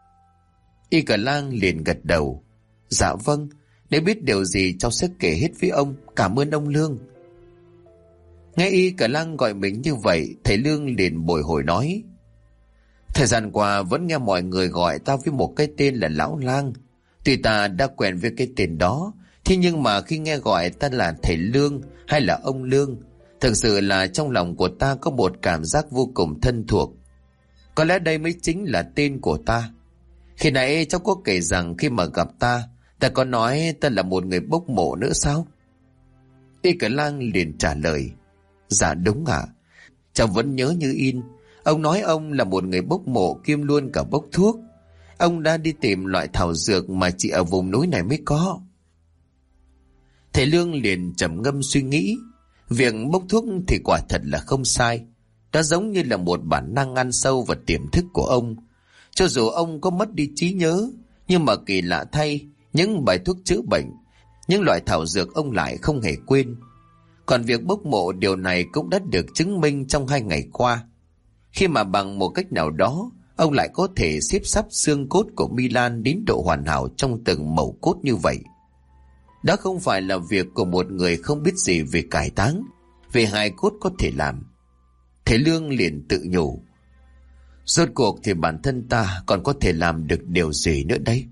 Y Cờ Lang liền gật đầu: dạ vâng, nếu biết điều gì cháu sẽ kể hết với ông. Cảm ơn ông Lương. Nghe Y Cờ Lang gọi mình như vậy, thầy Lương liền bồi hồi nói: thời gian qua vẫn nghe mọi người gọi ta với một cái tên là Lão Lang. Tuy ta đã quen với cái tên đó, thế nhưng mà khi nghe gọi ta là thầy Lương hay là ông Lương, thực sự là trong lòng của ta có một cảm giác vô cùng thân thuộc. Có lẽ đây mới chính là tên của ta. Khi nãy cháu có kể rằng khi mà gặp ta có nói ta là một người bốc mộ nữa sao? Y Cờ Lang liền trả lời: dạ đúng ạ. Cháu vẫn nhớ như in. Ông nói ông là một người bốc mộ kiêm luôn cả bốc thuốc. Ông đã đi tìm loại thảo dược mà chỉ ở vùng núi này mới có. Thầy Lương liền trầm ngâm suy nghĩ. Việc bốc thuốc thì quả thật là không sai. Đó giống như là một bản năng ăn sâu vào tiềm thức của ông. Cho dù ông có mất đi trí nhớ, nhưng mà kỳ lạ thay, những bài thuốc chữa bệnh, những loại thảo dược ông lại không hề quên. Còn việc bốc mộ, điều này cũng đã được chứng minh trong 2 ngày qua, khi mà bằng một cách nào đó ông lại có thể xếp sắp xương cốt của Milan đến độ hoàn hảo trong từng mẩu cốt như vậy. Đó không phải là việc của một người không biết gì về cải táng, về hài cốt có thể làm. Thầy Lương liền tự nhủ: rốt cuộc thì bản thân ta còn có thể làm được điều gì nữa đây?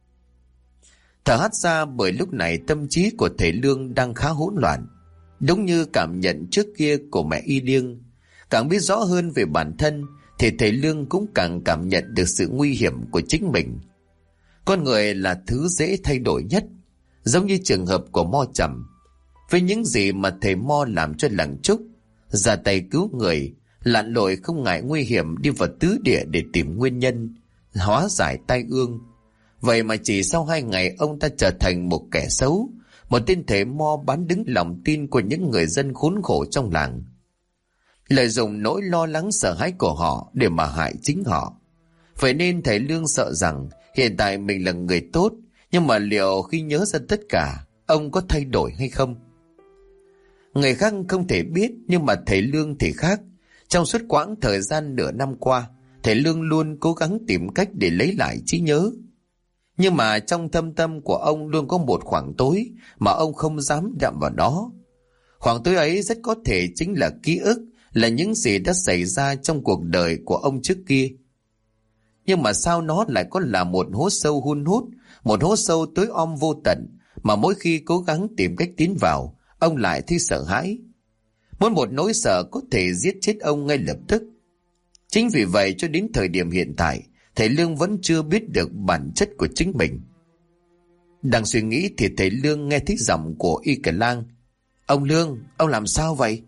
Thở hắt ra, bởi lúc này tâm trí của thầy Lương đang khá hỗn loạn. Đúng như cảm nhận trước kia của mẹ Y Điêng, càng biết rõ hơn về bản thân thì thầy Lương cũng càng cảm nhận được sự nguy hiểm của chính mình. Con người là thứ dễ thay đổi nhất, giống như trường hợp của Mo Trầm. Với những gì mà thầy Mo làm cho Lăng Trúc, ra tay cứu người, lặn lội không ngại nguy hiểm đi vào tứ địa để tìm nguyên nhân, hóa giải tai ương. Vậy mà chỉ sau 2 ngày ông ta trở thành một kẻ xấu, một tên thầy Mo bán đứng lòng tin của những người dân khốn khổ trong làng, lợi dụng nỗi lo lắng sợ hãi của họ để mà hại chính họ. Vậy nên thầy Lương sợ rằng hiện tại mình là người tốt, nhưng mà liệu khi nhớ ra tất cả, ông có thay đổi hay không? Người khác không thể biết, nhưng mà thầy Lương thì khác. Trong suốt quãng thời gian nửa năm qua, thầy Lương luôn cố gắng tìm cách để lấy lại trí nhớ. Nhưng mà trong thâm tâm của ông luôn có một khoảng tối mà ông không dám chạm vào nó. Khoảng tối ấy rất có thể chính là ký ức, là những gì đã xảy ra trong cuộc đời của ông trước kia. Nhưng mà sao nó lại có là một hố sâu hun hút, một hố sâu tối om vô tận, mà mỗi khi cố gắng tìm cách tiến vào, ông lại thấy sợ hãi. Mỗi một nỗi sợ có thể giết chết ông ngay lập tức. Chính vì vậy cho đến thời điểm hiện tại, thầy Lương vẫn chưa biết được bản chất của chính mình. Đang suy nghĩ thì thầy Lương nghe thấy giọng của Y Cờ Lang. Ông Lương, ông làm sao vậy?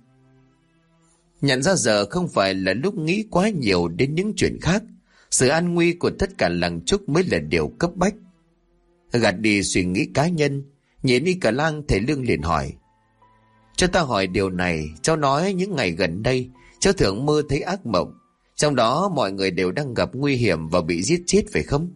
Nhận ra giờ không phải là lúc nghĩ quá nhiều đến những chuyện khác. Sự an nguy của tất cả làng Trúc mới là điều cấp bách. Gạt đi suy nghĩ cá nhân, nhìn Y Cờ Lang, thầy Lương liền hỏi. Cho ta hỏi điều này, cháu nói những ngày gần đây cháu thường mơ thấy ác mộng, trong đó mọi người đều đang gặp nguy hiểm và bị giết chết phải không?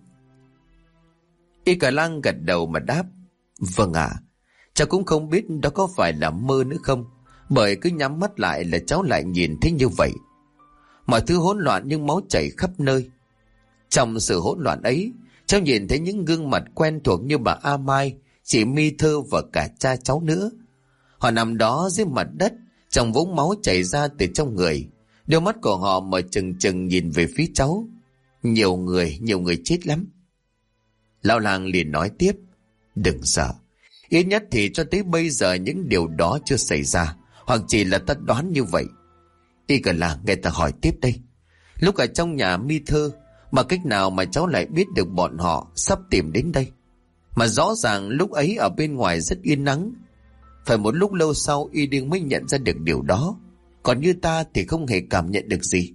Y Cờ Lang gật đầu mà đáp. Vâng ạ, cháu cũng không biết đó có phải là mơ nữa không, bởi cứ nhắm mắt lại là cháu lại nhìn thấy như vậy. Mọi thứ hỗn loạn nhưng máu chảy khắp nơi. Trong sự hỗn loạn ấy, cháu nhìn thấy những gương mặt quen thuộc như bà A Mai, chị My Thơ và cả cha cháu nữa. Họ nằm đó dưới mặt đất, trong vũng máu chảy ra từ trong người. Đôi mắt của họ mở trừng trừng nhìn về phía cháu. Nhiều người chết lắm. Lão làng liền nói tiếp. Đừng sợ, ít nhất thì cho tới bây giờ những điều đó chưa xảy ra, hoặc chỉ là ta đoán như vậy. Y Cờ Lang, nghe ta hỏi tiếp đây. Lúc ở trong nhà My Thơ, mà cách nào mà cháu lại biết được bọn họ sắp tìm đến đây? Mà rõ ràng lúc ấy ở bên ngoài rất yên ắng. Phải một lúc lâu sau Y Điên mới nhận ra được điều đó, còn như ta thì không hề cảm nhận được gì.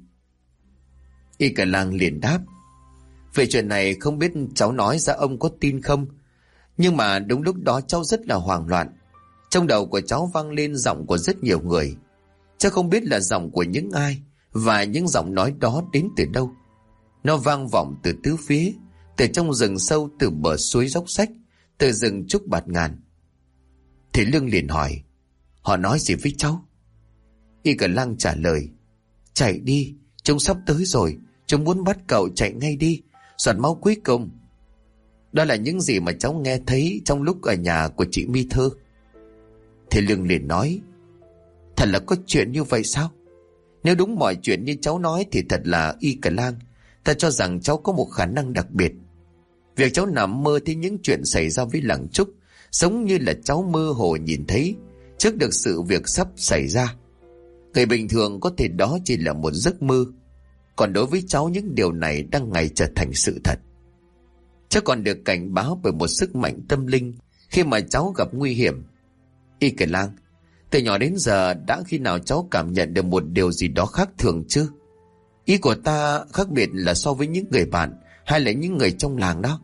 Y Cờ Lang liền đáp. Về chuyện này không biết cháu nói ra ông có tin không, nhưng mà đúng lúc đó cháu rất là hoảng loạn. Trong đầu của cháu vang lên giọng của rất nhiều người. Cháu không biết là giọng của những ai, và những giọng nói đó đến từ đâu. Nó vang vọng từ tứ phía, từ trong rừng sâu, từ bờ suối dốc rách, từ rừng trúc bạt ngàn. Thầy Lương liền hỏi. Họ nói gì với cháu? Y Cờ Lang trả lời. Chạy đi, chúng sắp tới rồi, chúng muốn bắt cậu, chạy ngay đi, giọt máu cuối cùng. Đó là những gì mà cháu nghe thấy trong lúc ở nhà của chị My Thơ. Thầy Lương liền nói. Thật là có chuyện như vậy sao? Nếu đúng mọi chuyện như cháu nói thì thật là Y Cờ Lang, ta cho rằng cháu có một khả năng đặc biệt. Việc cháu nằm mơ thấy những chuyện xảy ra với làng Trúc giống như là cháu mơ hồ nhìn thấy trước được sự việc sắp xảy ra. Người bình thường có thể đó chỉ là một giấc mơ, còn đối với cháu những điều này đang ngày trở thành sự thật. Cháu còn được cảnh báo bởi một sức mạnh tâm linh khi mà cháu gặp nguy hiểm. Y Cờ Lang, từ nhỏ đến giờ đã khi nào cháu cảm nhận được một điều gì đó khác thường chứ? Ý của ta khác biệt là so với những người bạn hay là những người trong làng đó?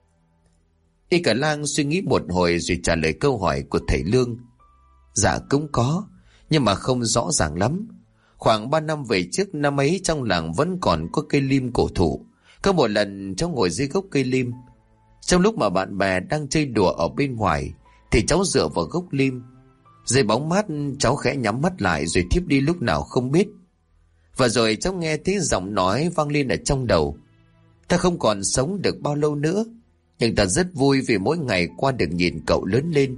Y Cờ Lang suy nghĩ một hồi rồi trả lời câu hỏi của thầy Lương. Dạ cũng có, nhưng mà không rõ ràng lắm. Khoảng 3 năm về trước, năm ấy trong làng vẫn còn có cây lim cổ thụ. Có một lần cháu ngồi dưới gốc cây lim. Trong lúc mà bạn bè đang chơi đùa ở bên ngoài thì cháu dựa vào gốc lim. Dưới bóng mát cháu khẽ nhắm mắt lại rồi thiếp đi lúc nào không biết. Và rồi cháu nghe thấy giọng nói vang lên ở trong đầu. Ta không còn sống được bao lâu nữa, nhưng ta rất vui vì mỗi ngày qua được nhìn cậu lớn lên.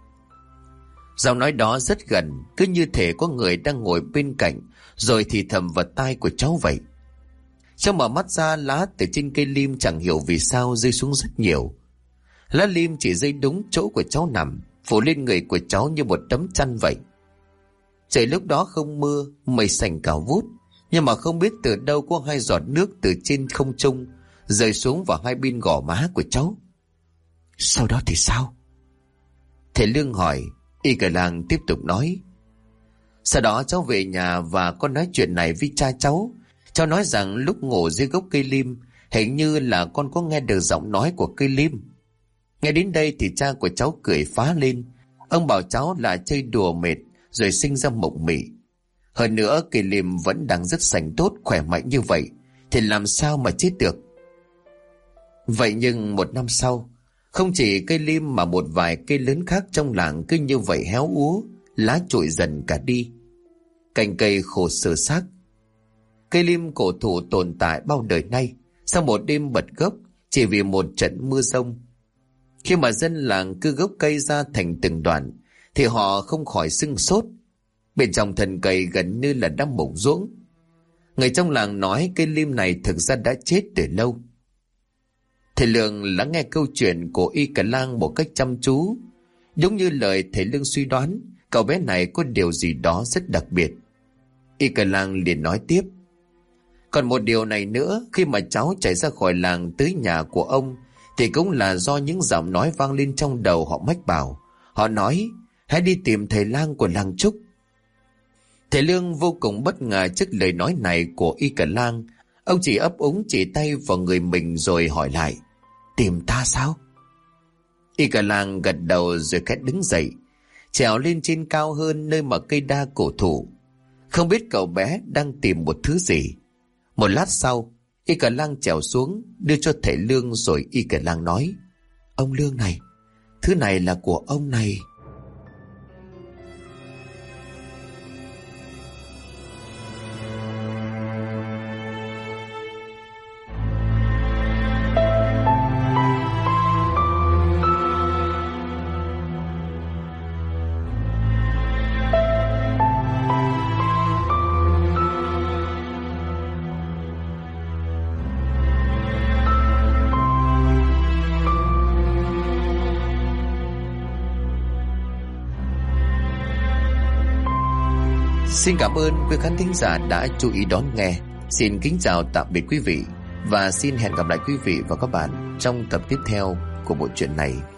Giọng nói đó rất gần, cứ như thể có người đang ngồi bên cạnh rồi thì thầm vào tai của cháu vậy. Cháu mở mắt ra, lá từ trên cây lim chẳng hiểu vì sao rơi xuống rất nhiều. Lá lim chỉ rơi đúng chỗ của cháu nằm, phủ lên người của cháu như một tấm chăn vậy. Trời lúc đó không mưa, mây xanh cao vút, nhưng mà không biết từ đâu có 2 giọt nước từ trên không trung rơi xuống vào 2 bên gò má của cháu. Sau đó thì sao? Thầy Lương hỏi. Y Cờ Lang tiếp tục nói. Sau đó cháu về nhà và có nói chuyện này với cha cháu. Cháu nói rằng lúc ngủ dưới gốc cây lim, hình như là con có nghe được giọng nói của cây lim. Nghe đến đây thì cha của cháu cười phá lên. Ông bảo cháu là chơi đùa mệt rồi sinh ra mộng mị. Hơn nữa cây lim vẫn đang rất sành tốt, khỏe mạnh như vậy thì làm sao mà chết được. Vậy nhưng 1 năm sau, không chỉ cây lim mà một vài cây lớn khác trong làng cứ như vậy héo úa, lá trụi dần cả đi. Cành cây khô sơ xác. Cây lim cổ thụ tồn tại bao đời nay, sau một đêm bật gốc chỉ vì một trận mưa giông. Khi mà dân làng cưa gốc cây ra thành từng đoạn thì họ không khỏi sưng sốt. Bên trong thân cây gần như là đã mục ruỗng. Người trong làng nói cây lim này thực ra đã chết từ lâu. Thầy Lương lắng nghe câu chuyện của Y Cả Lang một cách chăm chú. Đúng như lời thầy Lương suy đoán, cậu bé này có điều gì đó rất đặc biệt. Y Cả Lang liền nói tiếp: còn một điều này nữa, khi mà cháu chạy ra khỏi làng tới nhà của ông thì cũng là do những giọng nói vang lên trong đầu họ mách bảo. Họ nói hãy đi tìm thầy lang của làng Trúc. Thầy Lương vô cùng bất ngờ trước lời nói này của Y Cả Lang. Ông chỉ ấp úng chỉ tay vào người mình rồi hỏi lại: tìm ta sao? Y Cả Lang gật đầu rồi khẽ đứng dậy, trèo lên trên cao hơn nơi mà cây đa cổ thụ. Không biết cậu bé đang tìm một thứ gì. Một lát sau, Y Cả Lang trèo xuống đưa cho thầy Lương, rồi Y Cả Lang nói: ông Lương này, thứ này là của ông này. Xin cảm ơn quý khán thính giả đã chú ý đón nghe. Xin kính chào tạm biệt quý vị và xin hẹn gặp lại quý vị và các bạn trong tập tiếp theo của bộ truyện này.